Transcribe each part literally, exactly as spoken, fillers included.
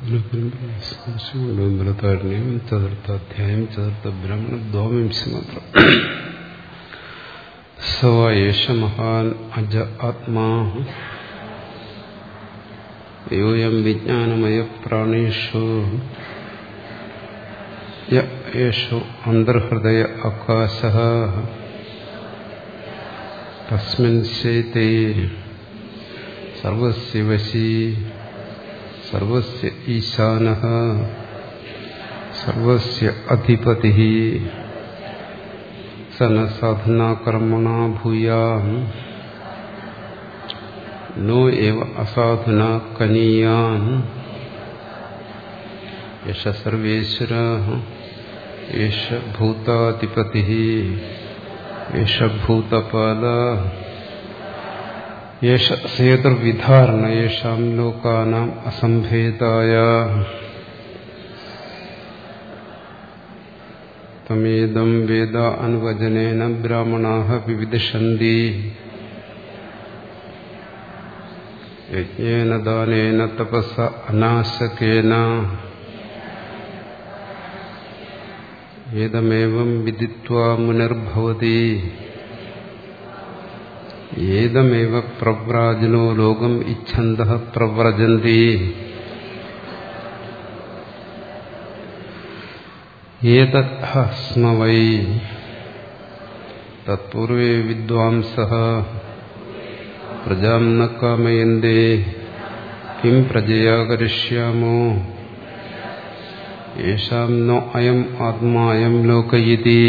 ബലതാരണ്യം ചതുർത്ഥാധ്യായം ചതുർത്ഥ ബ്രഹ്മണ ദ്വാവിംശ മാത്രം. സവായേഷ മഹാൻ അജ ആത്മാ യോയം വിജ്ഞാനമയ പ്രാണേഷു യേഷു അന്തർഹൃദയ ആകാശഃ തസ്മിൻ ശൈതേ സർവസ്യ വശീ സർവസ്യ ഈശാനഃ സർവസ്യ അധിപതിഃ സന സാധനാ കർമ്മണാ ഭൂയാൻ നോ ഏവ അസാധുനാ കനീയാൻ യശ സർവേശ്വരഃ യേശ ഭൂതാധിപതിഃ യേശ ഭൂതപാലഃ യേശ സേതുർവിധാരണ യേഷാം ലോകാനാം അസംഭേദായ തമേദം വേദ അനുവചനേന ബ്രാഹ്മണാഃ വിവിദിഷന്തി യജ്ഞേന ദാനേന തപസ അനാശകേന ഏതമേവം വിദിത്വാ മുനിർഭവതി ഏതമേവ പ്രവ്രാജനോ ലോകം ഇച്ഛന്തഃ പ്രവ്രജന്തി ഏതത് സ്മ വൈ തത്പൂർവേ വിദ്വാംസഃ പ്രജാം ന കാമയന്തേ കിം പ്രജയാ കരിഷ്യാമോ യേഷാം നോ അയം ആത്മായം ലോകയിതി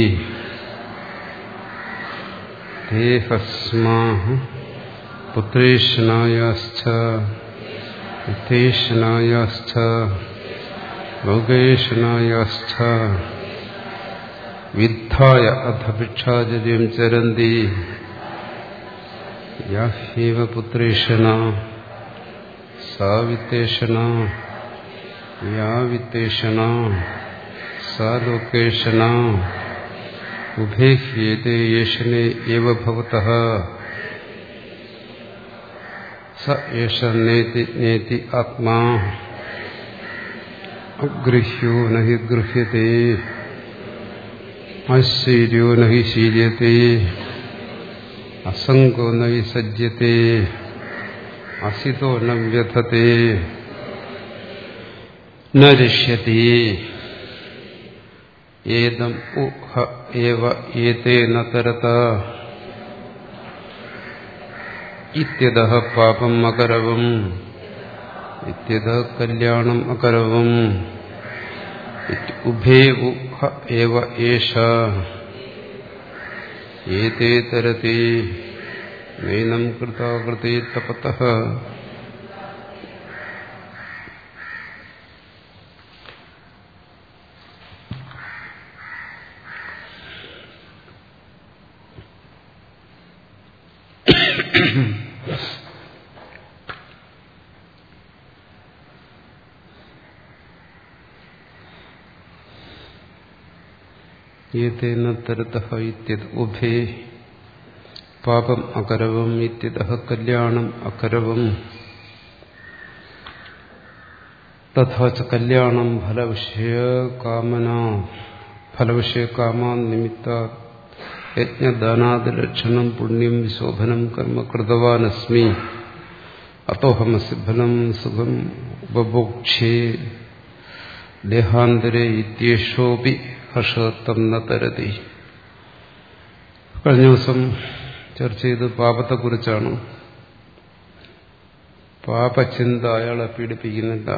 ദേഹസ്മാഃ പുത്രേഷനായാശ്ച വിത്തേഷനായാശ്ച ലോകേഷനായാശ്ച വിദ്ധായ അധ ഭിക്ഷാചര്യം ചരന്തി യാഹ്യേവ പുത്രേഷനാ സാ വിത്തേഷനാ യാ വിത്തേഷനാ സാ ലോകേഷനാ ഉഭേഹ്യേതേ യേഷനേ ഏവ ഭവതഃ സ ഏഷ നേതി നേതി ആത്മാ അഗൃഹ്യോ നഹി ഗൃഹ്യതേ അശീര്യോ നഹി ശീര്യതേ അസംഗോ നഹി സജ്ജതേ അസിതോ ന വ്യഥതേ ന രിഷ്യതേ ഏതം ഉഹ ഏവ ഏതേന തരത ഇത്യതഃ പാപം അകരവം ഇത്യതഃ കല്യാണം അകരവം ഉഭേ ഉഹ ഏവ ഏഷ ഏതേ തരതി നൈനം കൃതാകൃതേ തപതഃ ഏതേന തരതഃ ഇത്യത ഉഭേ പാപം അകരവം ഇത്യതഃ കല്യാണം അകരവം തഥാ ച കല്യാണം ഫലവിഷയ കാമന ഫലവിഷയ കാമാ നിമിത്താത് യജ്ഞദാനാദി ലക്ഷണം പുണ്യം ശോഭനം കർമ്മ കൃതവാനസ്മി അത്തോഹമസ്യ ഫലം സുഖം ഉപഭോക്ഷ്യേ ദേഹാന്തരേ ഇത്യേഷോപി ഹർഷത്വം ന തരതി. കഴിഞ്ഞ ദിവസം ചർച്ച ചെയ്ത് പാപത്തെക്കുറിച്ചാണ്. പാപചിന്ത അയാളെ പീഡിപ്പിക്കുന്നില്ല.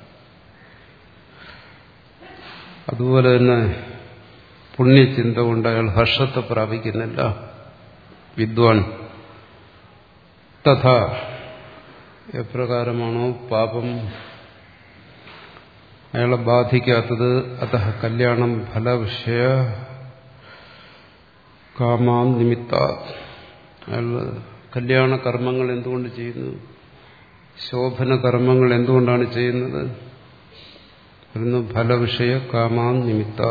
അതുപോലെ തന്നെ പുണ്യചിന്ത കൊണ്ട് അയാൾ ഹർഷത്തെ പ്രാപിക്കുന്നില്ല. വിദ്വാൻ തഥാ എപ്രകാരമാണോ പാപം അയാളെ ബാധിക്കാത്തത് അതഃ കല്യാണം ഫലവിഷയ കാമാം നിമിത്ത അയാൾ കല്യാണ കർമ്മങ്ങൾ എന്തുകൊണ്ട് ചെയ്യുന്നു, ശോഭന കർമ്മങ്ങൾ എന്തുകൊണ്ടാണ് ചെയ്യുന്നത്? ഫലവിഷയ കാമാം നിമിത്ത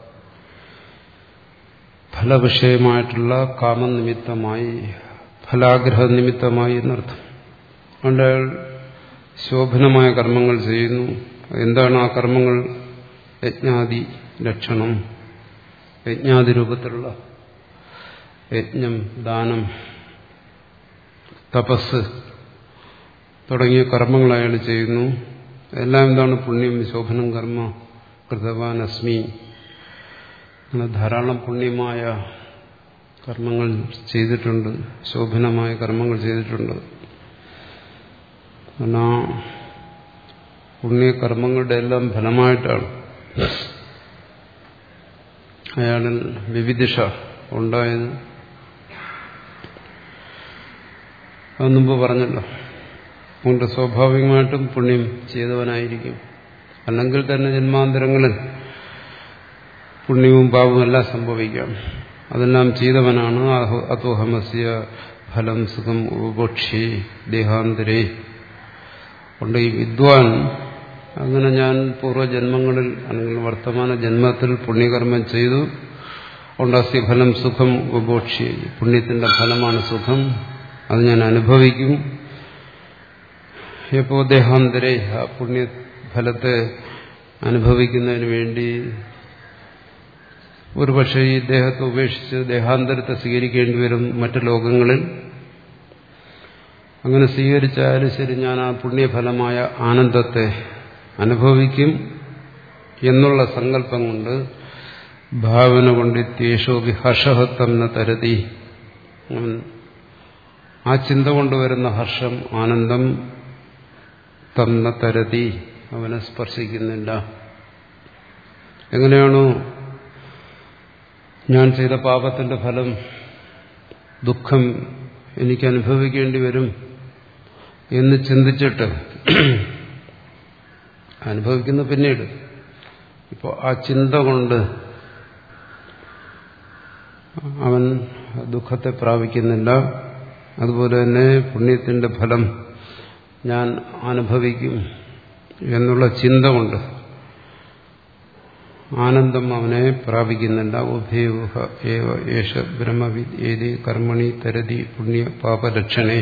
ഫലവിഷയമായിട്ടുള്ള കാമനിമിത്തമായി ഫലാഗ്രഹ നിമിത്തമായി എന്നർത്ഥം. അതുകൊണ്ട് അയാൾ ശോഭനമായ കർമ്മങ്ങൾ ചെയ്യുന്നു, എന്താണ് ആ കർമ്മങ്ങൾ? യജ്ഞാദി ലക്ഷണം, യജ്ഞാദി രൂപത്തിലുള്ള യജ്ഞം, ദാനം, തപസ് തുടങ്ങിയ കർമ്മങ്ങൾ അയാൾ ചെയ്യുന്നു. എല്ലാം എന്താണ്? പുണ്യം, ശോഭനം കർമ്മ കൃതവാൻ അസ്മി. അങ്ങനെ ധാരാളം പുണ്യമായ കർമ്മങ്ങൾ ചെയ്തിട്ടുണ്ട്, ശോഭനമായ കർമ്മങ്ങൾ ചെയ്തിട്ടുണ്ട്. ആ പുണ്യകർമ്മങ്ങളുടെ എല്ലാം ഫലമായിട്ടാണ് അയാളിൽ വിവിധിഷ ഉണ്ടായത്. അത് മുമ്പ് പറഞ്ഞല്ലോ. അതുകൊണ്ട് സ്വാഭാവികമായിട്ടും പുണ്യം ചെയ്തവനായിരിക്കും. അല്ലെങ്കിൽ തന്നെ ജന്മാന്തരങ്ങളിൽ പുണ്യവും പാപവും എല്ലാം സംഭവിക്കാം. അതെല്ലാം ചെയ്തവനാണ്. അതോഹമസ്യ ഫലം സുഖം ഉപഭോക്ഷി ദേഹാന്തരേ. കൊണ്ട് ഈ വിദ്വാൻ അങ്ങനെ ഞാൻ പൂർവ്വജന്മങ്ങളിൽ അല്ലെങ്കിൽ വർത്തമാന ജന്മത്തിൽ പുണ്യകർമ്മം ചെയ്തു, അതുകൊണ്ട് അസ്യ ഫലം സുഖം ഉപഭോക്ഷി, പുണ്യത്തിന്റെ ഫലമാണ് സുഖം, അത് ഞാൻ അനുഭവിക്കും. എപ്പോ ദേഹാന്തരേ, ആ പുണ്യഫലത്തെ അനുഭവിക്കുന്നതിന് വേണ്ടി ഒരുപക്ഷെ ഈ ദേഹത്തെ ഉപേക്ഷിച്ച് ദേഹാന്തരത്തെ സ്വീകരിക്കേണ്ടി വരും മറ്റു ലോകങ്ങളിൽ. അങ്ങനെ സ്വീകരിച്ചാലും ശരി, ഞാൻ ആ പുണ്യഫലമായ ആനന്ദത്തെ അനുഭവിക്കും എന്നുള്ള സങ്കല്പം കൊണ്ട്, ഭാവന കൊണ്ട് തേഷോപി ഹർഷഹത്തം ന തരതി, ആ ചിന്ത കൊണ്ടുവരുന്ന ഹർഷം, ആനന്ദം തം ന തരതി, അവനെ സ്പർശിക്കുന്നില്ല. എങ്ങനെയാണോ ഞാൻ ചെയ്ത പാപത്തിന്റെ ഫലം, ദുഃഖം എനിക്ക് അനുഭവിക്കേണ്ടി വരും എന്ന് ചിന്തിച്ചിട്ട് അനുഭവിക്കുന്ന പിന്നീട്, ഇപ്പോൾ ആ ചിന്ത കൊണ്ട് അവൻ ദുഃഖത്തെ പ്രാപിക്കുന്നില്ല. അതുപോലെ തന്നെ പുണ്യത്തിന്റെ ഫലം ഞാൻ അനുഭവിക്കും എന്നുള്ള ചിന്ത കൊണ്ട് ആനന്ദം അവനെ പ്രാപിക്കുന്നില്ല. ഉഭേവ ഏവ ഏഷ ബ്രഹ്മവിദ് ഏതി കർമ്മണി തരതി പുണ്യ പാപലക്ഷണേ.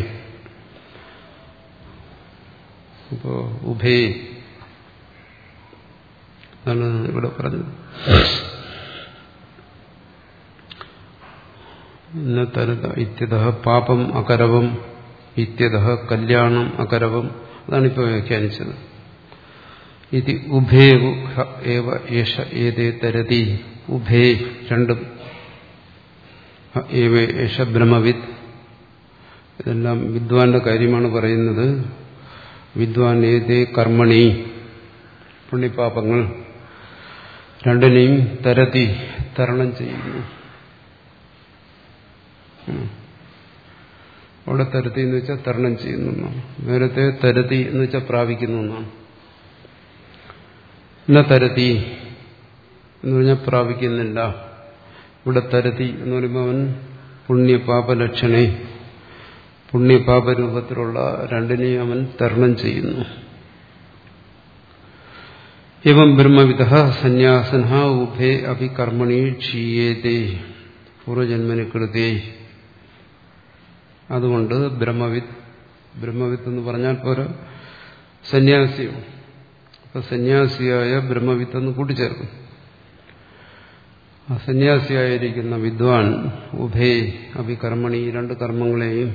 ഇപ്പോ ഉഭേ എന്നാണ് ഇവിടെ പറഞ്ഞത്. തരത ഇത്യതഃ പാപം അകരവം ഇത്യതഃ കല്യാണം അകരവം. അതാണിപ്പോൾ വ്യാഖ്യാനിച്ചത്. ഇത് ഉഭേ ഏവ ഏഷ ഏതേ തരതി. ഉഭേ രണ്ടും, ഏവ ഏഷ ബ്രഹ്മവിദ്, ഇതെല്ലാം വിദ്വാന്റെ കാര്യമാണ് പറയുന്നത്. വിദ്വാൻ ഏതേ കർമ്മണി, പുണ്യപാപങ്ങൾ രണ്ടിനെയും തരതി, തരണം ചെയ്യുന്നു. അവിടെ തരതി എന്ന് വെച്ചാൽ തരണം ചെയ്യുന്നു എന്നാണ്. നേരത്തെ തരതി എന്ന് വെച്ചാൽ പ്രാപിക്കുന്നു എന്നാണ്. ന തരതി എന്ന് പറഞ്ഞാൽ പ്രാപിക്കുന്നില്ല. ഇവിടെ തരതി എന്ന് പറയുമ്പോൾ അവൻ പുണ്യപാപലക്ഷണേ, പുണ്യപാപരൂപത്തിലുള്ള രണ്ടിനെയും അവൻ തരണം ചെയ്യുന്നു. എവം ബ്രഹ്മവിദഃ സന്യാസനഃ ഉഭേ അഭി കർമ്മണി ക്ഷീയേതേ പൂർവജന്മനി കൃതേ. അതുകൊണ്ട് ബ്രഹ്മവിദ്, ബ്രഹ്മവിദ് എന്ന് പറഞ്ഞാൽ പോരാ, സന്യാസിയും. അപ്പൊ സന്യാസിയായ ബ്രഹ്മവിദ് എന്ന് കൂട്ടിച്ചേർക്കും. ആ സന്യാസിയായിരിക്കുന്ന വിദ്വാൻ ഉഭേ അഭി കർമ്മണി, രണ്ട് കർമ്മങ്ങളെയും,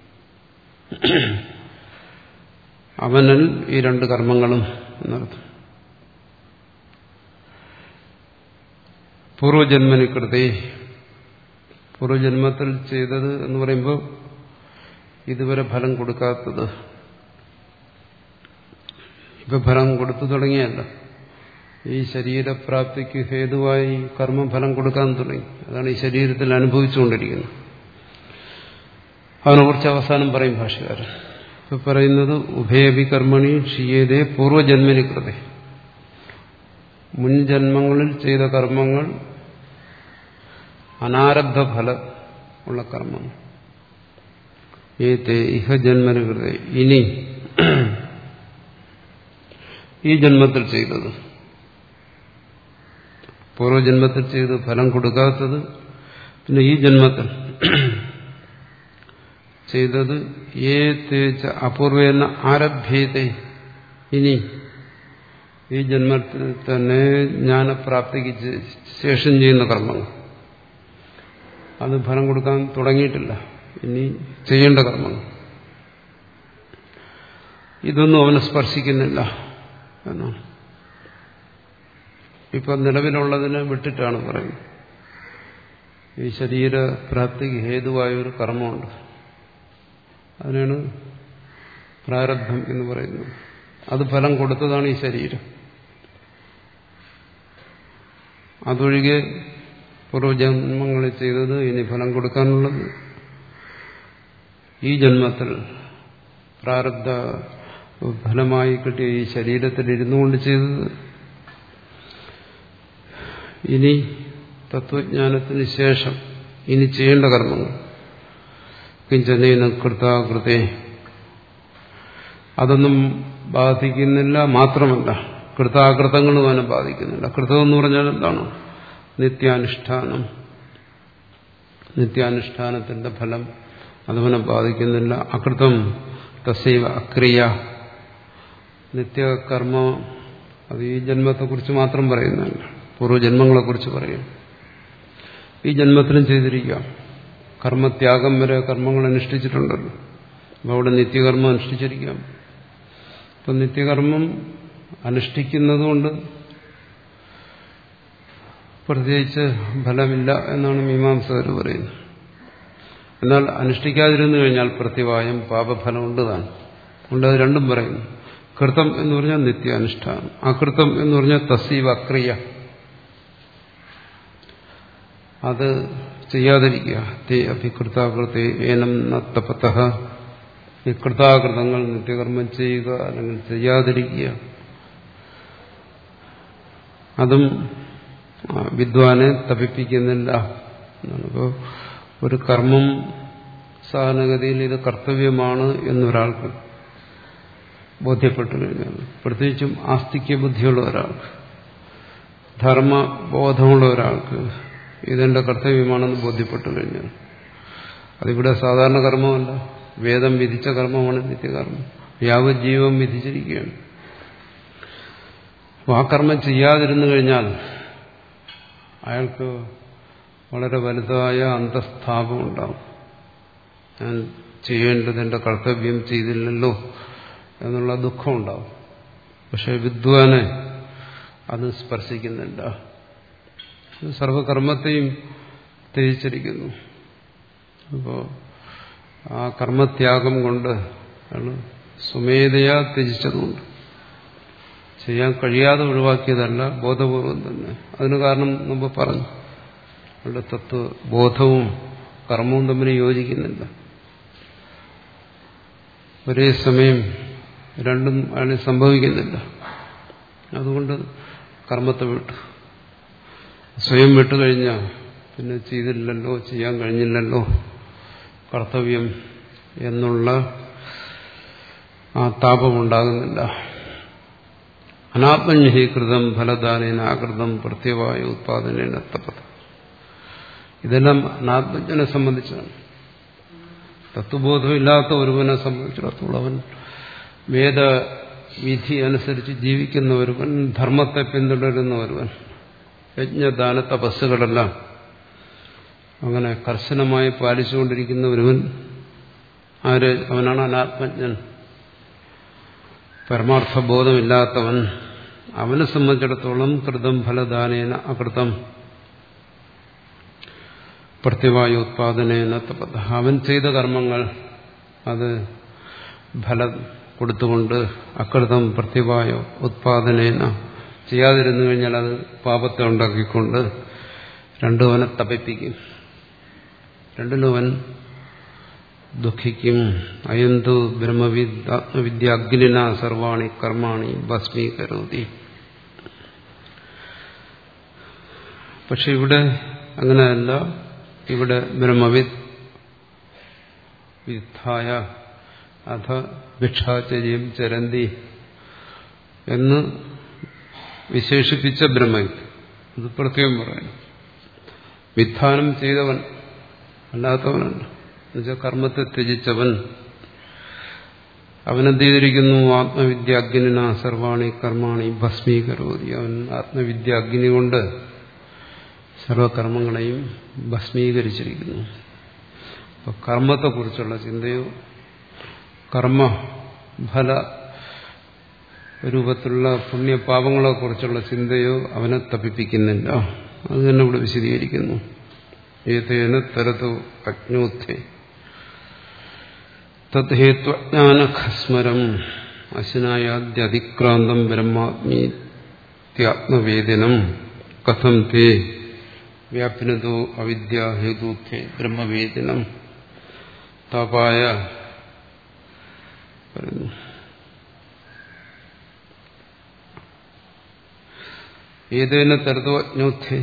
അവനിൽ ഈ രണ്ട് കർമ്മങ്ങളും എന്നർത്ഥം. പൂർവജന്മനി കൃതേ, പൂർവജന്മത്തിൽ ചെയ്തത് എന്ന് പറയുമ്പോൾ ഇതുവരെ ഫലം കൊടുക്കാത്തത് ഇപ്പൊ ഫലം കൊടുത്തു തുടങ്ങിയല്ല. ഈ ശരീരപ്രാപ്തിക്ക് ഹേതുവായി കർമ്മഫലം കൊടുക്കാൻ തുടങ്ങി. അതാണ് ഈ ശരീരത്തിൽ അനുഭവിച്ചുകൊണ്ടിരിക്കുന്നത്. അതിനെക്കുറിച്ച് അവസാനം പറയും ഭാഷകാരൻ. ഇപ്പൊ പറയുന്നത് ഉഭയഭി കർമ്മണി ക്ഷീയതേ പൂർവജന്മനി കൃതേ, മുൻജന്മങ്ങളിൽ ചെയ്ത കർമ്മങ്ങൾ, അനാരബ്ധ ഫലം ഉള്ള കർമ്മങ്ങൾ, ഏതേ ഇഹ ജന്മനി കൃതേ, ഇനി ഈ ജന്മത്തിൽ ചെയ്തത്, പൂർവ്വജന്മത്തിൽ ചെയ്ത് ഫലം കൊടുക്കാത്തത്, പിന്നെ ഈ ജന്മത്തിൽ ചെയ്തത്, ഏ തേച്ച അപൂർവേന ആരഭ്യത്തെ, ഇനി ഈ ജന്മത്തിൽ തന്നെ ജ്ഞാനപ്രാപ്തിക്ക് ശേഷം ചെയ്യുന്ന കർമ്മങ്ങൾ അത് ഫലം കൊടുക്കാൻ തുടങ്ങിയിട്ടില്ല. ഇനി ചെയ്യേണ്ട കർമ്മങ്ങൾ ഇതൊന്നും അവനെ സ്പർശിക്കുന്നില്ല എന്നാണ്. ഇപ്പൊ നിലവിലുള്ളതിനെ വിട്ടിട്ടാണ് പറയുന്നത്. ഈ ശരീരപ്രാപ്തിക്ക് ഹേതുവായൊരു കർമ്മമുണ്ട്, അതിനാണ് പ്രാരബ്ധം എന്ന് പറയുന്നത്. അത് ഫലം കൊടുത്തതാണ് ഈ ശരീരം. അതൊഴികെ പൂർവ്വജന്മങ്ങളിൽ ചെയ്തത്, ഇനി ഫലം കൊടുക്കാനുള്ളത്, ഈ ജന്മത്തിൽ പ്രാരബ്ധ ഫലമായി കിട്ടിയ ഈ ശരീരത്തിൽ ഇരുന്നുകൊണ്ട് ചെയ്തത്, ഇനി തത്വജ്ഞാനത്തിന് ശേഷം ഇനി ചെയ്യേണ്ട കർമ്മങ്ങൾ കിഞ്ചനേന കൃതാകൃതേ അതൊന്നും ബാധിക്കുന്നില്ല. മാത്രമല്ല കൃതാകൃതങ്ങളും അവനെ ബാധിക്കുന്നില്ല. കൃതം എന്ന് പറഞ്ഞാൽ എന്താണ്? നിത്യാനുഷ്ഠാനം. നിത്യാനുഷ്ഠാനത്തിന്റെ ഫലം അതവനെ ബാധിക്കുന്നില്ല. അകൃതം തസ്സൈവ അക്രിയ. നിത്യകർമ്മം അത് ഈ ജന്മത്തെക്കുറിച്ച് മാത്രം പറയുന്നതല്ല, പൂർവ്വജന്മങ്ങളെക്കുറിച്ച് പറയും. ഈ ജന്മത്തിലും ചെയ്തിരിക്കാം. കർമ്മത്യാഗം വരെ കർമ്മങ്ങൾ അനുഷ്ഠിച്ചിട്ടുണ്ടല്ലോ. അപ്പോൾ അവിടെ നിത്യകർമ്മം അനുഷ്ഠിച്ചിരിക്കാം. അപ്പം നിത്യകർമ്മം അനുഷ്ഠിക്കുന്നതുകൊണ്ട് പ്രത്യേകിച്ച് ഫലമില്ല എന്നാണ് മീമാംസകർ പറയുന്നത്. എന്നാൽ അനുഷ്ഠിക്കാതിരുന്നു കഴിഞ്ഞാൽ പ്രത്യവായം പാപഫലമുണ്ട് താൻ. അതുകൊണ്ട് അത് രണ്ടും പറയുന്നു. കൃതം എന്ന് പറഞ്ഞാൽ നിത്യ അനുഷ്ഠാനം, അകൃതം എന്ന് പറഞ്ഞാൽ തസ്സീവ അക്രിയ, അത് ചെയ്യാതിരിക്കുക. തേ അഭികൃതാകൃതേ ഏനം നത്തപതഃ. ഈ കൃതാകൃതങ്ങൾ നിത്യകർമ്മം ചെയ്യുക അല്ലെങ്കിൽ ചെയ്യാതിരിക്കുക, അതും വിദ്വാനെ തപിപ്പിക്കുന്നില്ല എന്നാണ്. ഇപ്പോൾ ഒരു കർമ്മം സാധാരണഗതിയിൽ ഇത് കർത്തവ്യമാണ് എന്നൊരാൾക്ക് ബോധ്യപ്പെട്ടു കഴിഞ്ഞാൽ, പ്രത്യേകിച്ചും ആസ്തിക്യ ബുദ്ധിയുള്ള ഒരാൾക്ക്, ധർമ്മബോധമുള്ള ഒരാൾക്ക് ഇതെന്റെ കർത്തവ്യമാണെന്ന് ബോധ്യപ്പെട്ടു കഴിഞ്ഞാൽ, അതിവിടെ സാധാരണ കർമ്മമല്ല, വേദം വിധിച്ച കർമ്മമാണ് നിത്യകർമ്മം. യാവജ്ജീവം വിധിച്ചിരിക്കുകയാണ്. അപ്പോൾ ആ കർമ്മം ചെയ്യാതിരുന്നു കഴിഞ്ഞാൽ അയാൾക്ക് വളരെ വലുതായ അന്തഃസ്ഥാപം ഉണ്ടാവും. ഞാൻ ചെയ്യേണ്ടത് എന്റെ കർത്തവ്യം ചെയ്തില്ലല്ലോ എന്നുള്ള ദുഃഖം ഉണ്ടാവും. പക്ഷെ വിദ്വാനെ അത് സ്പർശിക്കുന്നില്ല. സർവകർമ്മത്തെയും ത്യജിച്ചിരിക്കുന്നു. അപ്പോൾ ആ കർമ്മത്യാഗം കൊണ്ട് ആണ് സ്വമേധയാ ത്യജിച്ചതുകൊണ്ട്, ചെയ്യാൻ കഴിയാതെ ഒഴിവാക്കിയതല്ല, ബോധപൂർവം തന്നെ. അതിന് കാരണം മുമ്പ് പറഞ്ഞു, അവരുടെ തത്വബോധവും കർമ്മവും തമ്മിൽ യോജിക്കുന്നില്ല. ഒരേ സമയം രണ്ടും അയാൾ സംഭവിക്കുന്നില്ല. അതുകൊണ്ട് കർമ്മത്തെ വിട്ടു. സ്വയം വിട്ടുകഴിഞ്ഞാൽ പിന്നെ ചെയ്തില്ലല്ലോ, ചെയ്യാൻ കഴിഞ്ഞില്ലല്ലോ കർത്തവ്യം എന്നുള്ള ആ താപമുണ്ടാകുന്നില്ല. അനാത്മന്യഹീകൃതം ഫലദാനേന ആകൃതം പ്രത്യവായ ഉത്പാദനേന തപത. ഇതെല്ലാം അനാത്മജ്ഞനെ സംബന്ധിച്ചാണ്. തത്വബോധമില്ലാത്ത ഒരുവനെ സംബന്ധിച്ചിടത്തോളം അവൻ വേദവിധി അനുസരിച്ച് ജീവിക്കുന്ന ഒരുവൻ, ധർമ്മത്തെ പിന്തുടരുന്ന ഒരുവൻ, യജ്ഞദാന തപസ്സുകളെല്ലാം അങ്ങനെ കർശനമായി പാലിച്ചുകൊണ്ടിരിക്കുന്ന ഒരുവൻ, ആര്? അവനാണ് അനാത്മജ്ഞൻ. പരമാർത്ഥബോധമില്ലാത്തവൻ. അവനെ സംബന്ധിച്ചിടത്തോളം കൃതം ഫലദാനേന അകൃതം പ്രത്യവായോത്പാദനേന തപത. അവൻ ചെയ്ത കർമ്മങ്ങൾ അത് ഫലം കൊടുത്തുകൊണ്ട്, അകൃതം പ്രത്യവായ ഉത്പാദനേന ചെയ്യാതിരുന്നു കഴിഞ്ഞാൽ അത് പാപത്തെ ഉണ്ടാക്കിക്കൊണ്ട് രണ്ടും അവനെ തപിപ്പിക്കും, രണ്ടിലും അവൻ ദുഃഖിക്കും. അയന്തു ബ്രഹ്മവിദ് ആത്മവിദ്യ അഗ്നിന സർവാണി കർമാണി ഭസ്മീകരോതി. പക്ഷെ ഇവിടെ അങ്ങനെയല്ല. ഇവിടെ ബ്രഹ്മവിദ് വിദ്ധായ അഥ ഭിക്ഷാചര്യം ചരന്തി എന്ന് വിശേഷിപ്പിച്ച ബ്രഹ്മവിദ്, അത് പ്രത്യേകം പറയുന്നു. വിധാനം ചെയ്തവൻ അല്ലാത്തവനല്ല, എന്നുവെച്ചാൽ കർമ്മത്തെ ത്യജിച്ചവൻ, അവനെന്ത് ചെയ്തിരിക്കുന്നു? ആത്മവിദ്യ അഗ്നിന സർവാണി കർമാണി ഭസ്മീകരോതി. അവൻ ആത്മവിദ്യ അഗ്നി കൊണ്ട് സർവകർമ്മങ്ങളെയും ഭസ്മീകരിച്ചിരിക്കുന്നു. അപ്പോൾ കർമ്മത്തെക്കുറിച്ചുള്ള ചിന്തയോ കർമ്മഫല രൂപത്തിലുള്ള പുണ്യപാപങ്ങളെക്കുറിച്ചുള്ള ചിന്തയോ അവനെ തപിപ്പിക്കുന്നില്ല. അത് തന്നെ ഇവിടെ വിശദീകരിക്കുന്നു. ഏതേന തരതോ അജ്ഞോത്ഥേ തദ്ഹേത്വജ്ഞാനഖസ്മരം അശനായാദ്യതിക്രാന്തം ബ്രഹ്മാത്മീത്യാത്മവേദനം കഥം തേ വ്യാപ്നതോ അവിദ്യാഹേതുത്വേ ബ്രഹ്മവേദനം തപായ പറയുന്നു. ഏതേന തരതോ അജ്ഞോത്ഥേ,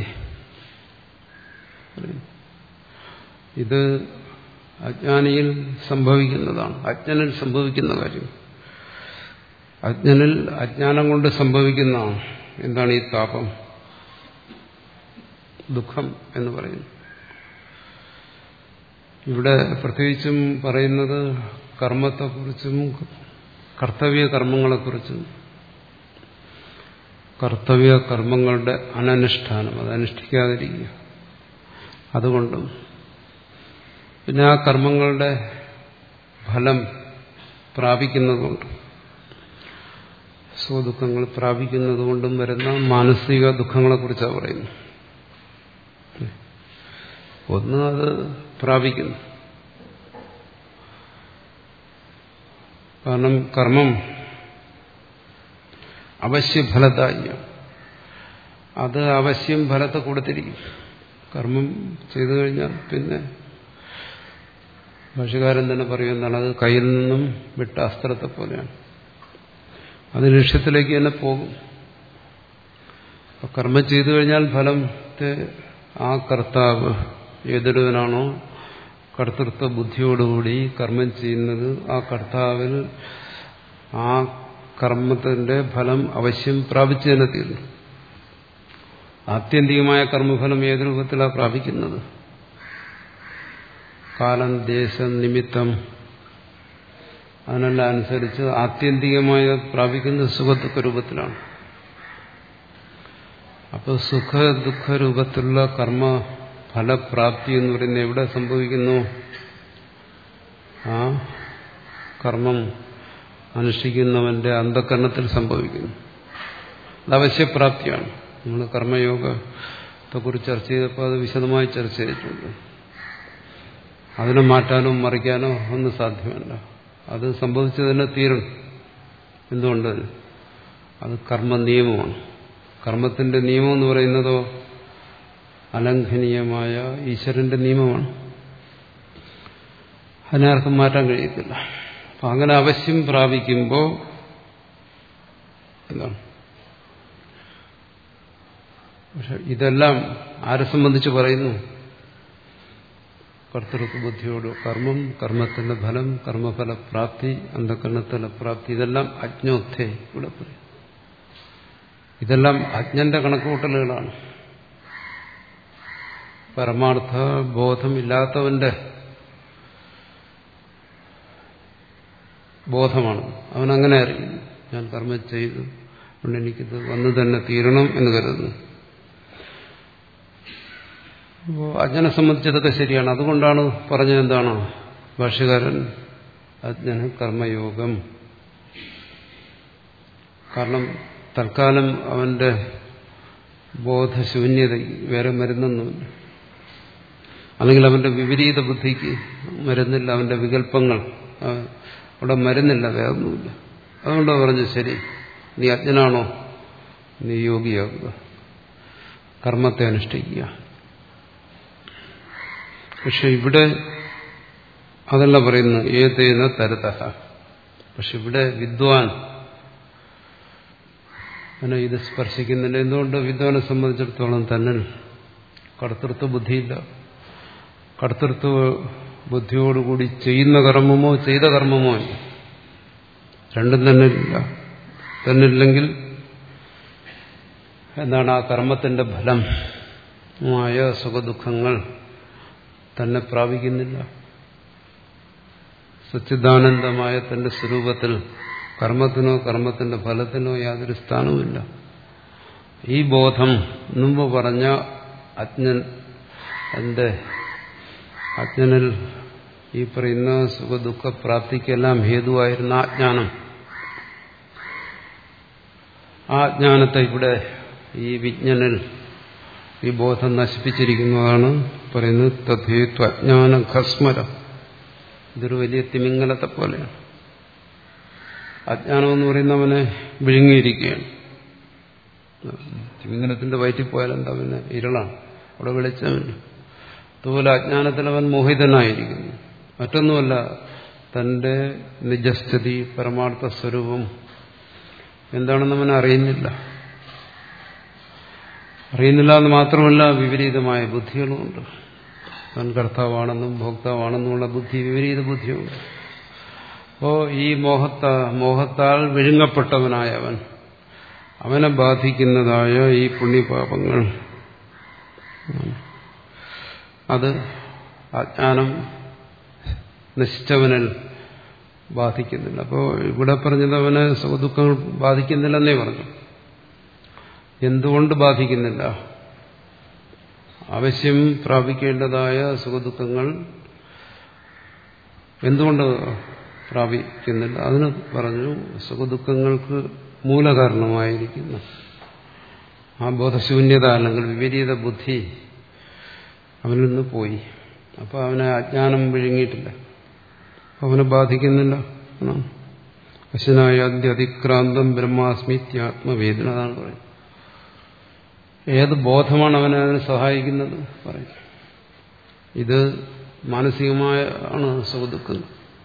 ഇത് അജ്ഞാനിയിൽ സംഭവിക്കുന്നതാണ്, അജ്ഞനിൽ സംഭവിക്കുന്ന കാര്യം. അജ്ഞനിൽ അജ്ഞാനം കൊണ്ട് സംഭവിക്കുന്നതാണ്. എന്താണ് ഈ താപം, ദുഃഖം എന്ന് പറയുന്നത്? ഇവിടെ പ്രത്യേകിച്ചും പറയുന്നത് കർമ്മത്തെക്കുറിച്ചും കർത്തവ്യ കർമ്മങ്ങളെക്കുറിച്ചും. കർത്തവ്യ കർമ്മങ്ങളുടെ അനനുഷ്ഠാനം, അത് അനുഷ്ഠിക്കാതിരിക്കുക, അതുകൊണ്ടും പിന്നെ ആ കർമ്മങ്ങളുടെ ഫലം പ്രാപിക്കുന്നതുകൊണ്ടും സ്വദുഃഖങ്ങൾ പ്രാപിക്കുന്നതുകൊണ്ടും വരുന്ന മാനസിക ദുഃഖങ്ങളെക്കുറിച്ചാണ് പറയുന്നത്. ഒന്ന്, അത് പ്രാപിക്കുന്നു. കാരണം കർമ്മം അവശ്യഫലദായ, അത് അവശ്യം ഫലത്തെ കൊടുത്തിരിക്കും. കർമ്മം ചെയ്തു കഴിഞ്ഞാൽ പിന്നെ ഭാഷകാരൻ തന്നെ പറയുന്നതാണ്, അത് കയ്യിൽ നിന്നും വിട്ട അസ്ത്രത്തെ പോലെയാണ്, അത് ലക്ഷ്യത്തിലേക്ക് തന്നെ പോകും. കർമ്മം ചെയ്തു കഴിഞ്ഞാൽ ഫലത്തെ ആ കർത്താവ് ഏതൊരുവനാണോ കർത്തൃത്വ ബുദ്ധിയോടുകൂടി കർമ്മം ചെയ്യുന്നത്, ആ കർത്താവിൽ ആ കർമ്മത്തിന്റെ ഫലം അവശ്യം പ്രാപിച്ചു തന്നെ തീർന്നു. ആത്യന്തികമായ കർമ്മഫലം ഏത് രൂപത്തിലാണ് പ്രാപിക്കുന്നത്? കാലം, ദേശം, നിമിത്തം, അതിനെല്ലാം അനുസരിച്ച് ആത്യന്തികമായി പ്രാപിക്കുന്നത് സുഖദുഃഖ രൂപത്തിലാണ്. അപ്പോൾ സുഖ ദുഃഖ രൂപത്തിലുള്ള കർമ്മ ഫലപ്രാപ്തി എന്ന് പറയുന്നത് എവിടെ സംഭവിക്കുന്നു? ആ കർമ്മം അനുഷ്ഠിക്കുന്നവന്റെ അന്ധകരണത്തിൽ സംഭവിക്കുന്നു. അത് അവശ്യപ്രാപ്തിയാണ്. നമ്മൾ കർമ്മയോഗത്തെക്കുറിച്ച് ചർച്ച ചെയ്തപ്പോൾ അത് വിശദമായി ചർച്ച ചെയ്തിട്ടുണ്ട്. അതിനെ മാറ്റാനോ മറിക്കാനോ ഒന്നും സാധ്യമല്ല. അത് സംഭവിച്ചു തന്നെ തീരണം. എന്തുകൊണ്ട്? അത് കർമ്മ നിയമമാണ്. കർമ്മത്തിന്റെ നിയമം എന്ന് പറയുന്നതോ അലംഘനീയമായ ഈശ്വരന്റെ നിയമമാണ്. അതിനാർക്കും മാറ്റാൻ കഴിയത്തില്ല. അപ്പം അങ്ങനെ അവശ്യം പ്രാപിക്കുമ്പോൾ എന്താണ്? പക്ഷെ ഇതെല്ലാം ആരെ സംബന്ധിച്ച് പറയുന്നു? കർത്തൃത്വ ബുദ്ധിയോട് കർമ്മം, കർമ്മത്തിന്റെ ഫലം, കർമ്മഫലപ്രാപ്തി, അന്ധകരണത്തിലെ പ്രാപ്തി, ഇതെല്ലാം അജ്ഞോത്ഥേ ഇവിടെ പറയും. ഇതെല്ലാം അജ്ഞന്റെ കണക്കുകൂട്ടലുകളാണ്. പരമാർത്ഥ ബോധമില്ലാത്തവന്റെ ബോധമാണ്. അവനങ്ങനെ അറിയുന്നു, ഞാൻ കർമ്മം ചെയ്തു കൊണ്ട് എനിക്കിത് വന്നു തന്നെ തീരണം എന്ന് കരുതുന്നു. അപ്പോൾ അജ്ഞനെ സംബന്ധിച്ചതൊക്കെ ശരിയാണ്. അതുകൊണ്ടാണ് പറഞ്ഞത് എന്താണ് ഭാഷ്യകാരൻ അജ്ഞന കർമ്മയോഗം. കാരണം തൽക്കാലം അവന്റെ ബോധശൂന്യത വേറെ മരുന്നൊന്നുമില്ല, അല്ലെങ്കിൽ അവന്റെ വിപരീത ബുദ്ധിക്ക് മരുന്നില്ല, അവന്റെ വികല്പങ്ങൾ അവിടെ മരുന്നില്ല, വേറൊന്നുമില്ല. അതുകൊണ്ടാണ് പറഞ്ഞത് ശരി, നീ അജ്ഞനാണോ, നീ യോഗിയാകുക, കർമ്മത്തെ അനുഷ്ഠിക്കുക. പക്ഷെ ഇവിടെ അതല്ല പറയുന്നു, ഏതേന തരതഃ. പക്ഷെ ഇവിടെ വിദ്വാൻ അങ്ങനെ ഇത് സ്പർശിക്കുന്നില്ല. എന്തുകൊണ്ട്? വിദ്വാനെ സംബന്ധിച്ചിടത്തോളം തന്നെ കർത്തൃത്വ ബുദ്ധിയില്ല. കർത്തൃത്വ ബുദ്ധിയോടുകൂടി ചെയ്യുന്ന കർമ്മമോ ചെയ്ത കർമ്മമോ ഇല്ല, രണ്ടും തന്നെ ഇല്ല. തന്നില്ലെങ്കിൽ എന്താണ് ആ കർമ്മത്തിന്റെ ഫലമായ സുഖദുഃഖങ്ങൾ തന്നെ പ്രാപിക്കുന്നില്ല. സച്ചിദാനന്ദമായ തന്റെ സ്വരൂപത്തിൽ കർമ്മത്തിനോ കർമ്മത്തിന്റെ ഫലത്തിനോ യാതൊരു സ്ഥാനവുമില്ല. ഈ ബോധം മുമ്പ് പറഞ്ഞ അജ്ഞൻ എന്റെ അജ്ഞനിൽ ഈ പറയുന്ന സുഖദുഃഖ പ്രാപ്തിക്കെല്ലാം ഹേതുവായിരുന്ന അജ്ഞാനം, ആ അജ്ഞാനത്തെ ഇവിടെ ഈ വിജ്ഞനിൽ ഈ ബോധം നശിപ്പിച്ചിരിക്കുന്നതാണ് പറയുന്നത്. തഥേത്വ അജ്ഞാന ഖസ്മര. ഇതൊരു വലിയ തിമിംഗലത്തെ പോലെയാണ്. അജ്ഞാനം എന്ന് പറയുന്നവനെ വിഴുങ്ങിയിരിക്കുകയാണ്. തിമിംഗലത്തിന്റെ വയറ്റിൽ പോയാൽ എന്താ പിന്നെ ഇരുളാണ്, അവിടെ വെളിച്ചമില്ല. അതുപോലെ അജ്ഞാനത്തിൽ അവൻ മോഹിതനായിരിക്കുന്നു. മറ്റൊന്നുമല്ല, തന്റെ നിജസ്ഥിതി പരമാർത്ഥ സ്വരൂപം എന്താണെന്ന് അവൻ അറിയുന്നില്ല. അറിയുന്നില്ല എന്ന് മാത്രമല്ല, വിപരീതമായ ബുദ്ധികളുമുണ്ട്. താൻ കർത്താവാണെന്നും ഭോക്താവാണെന്നുമുള്ള ബുദ്ധി, വിപരീത ബുദ്ധിയുണ്ട്. അപ്പോ ഈ മോഹത്ത മോഹത്താൽ വിഴുങ്ങപ്പെട്ടവനായവൻ, അവനെ ബാധിക്കുന്നതായ ഈ പുണ്യപാപങ്ങൾ, അത് അജ്ഞാനം നശിച്ചവനിൽ ബാധിക്കുന്നില്ല. അപ്പോൾ ഇവിടെ പറഞ്ഞത് അവന് സുഖദുഃഖങ്ങൾ ബാധിക്കുന്നില്ലെന്നേ പറഞ്ഞു. എന്തുകൊണ്ട് ബാധിക്കുന്നില്ല? അവശ്യം പ്രാപിക്കേണ്ടതായ സുഖദുഃഖങ്ങൾ എന്തുകൊണ്ട് പ്രാപിക്കുന്നില്ല? അതിന് പറഞ്ഞു, സുഖദുഃഖങ്ങൾക്ക് മൂലകാരണമായിരിക്കുന്നു ആ ബോധശൂന്യത അല്ലെങ്കിൽ വിപരീത ബുദ്ധി അവനിൽ നിന്ന് പോയി. അപ്പോൾ അവനെ അജ്ഞാനം വിഴുങ്ങിയിട്ടില്ല, അവനെ ബാധിക്കുന്നില്ല. അശനായ അത്യതിക്രാന്തം ബ്രഹ്മാസ്മിത്യാത്മവേദന, അതാണ് പറയുന്നത്. ഏത് ബോധമാണ് അവനെ അതിന് സഹായിക്കുന്നത് പറയും. ഇത് മാനസികമായ ആണ് സുഖദുഃഖങ്ങൾ,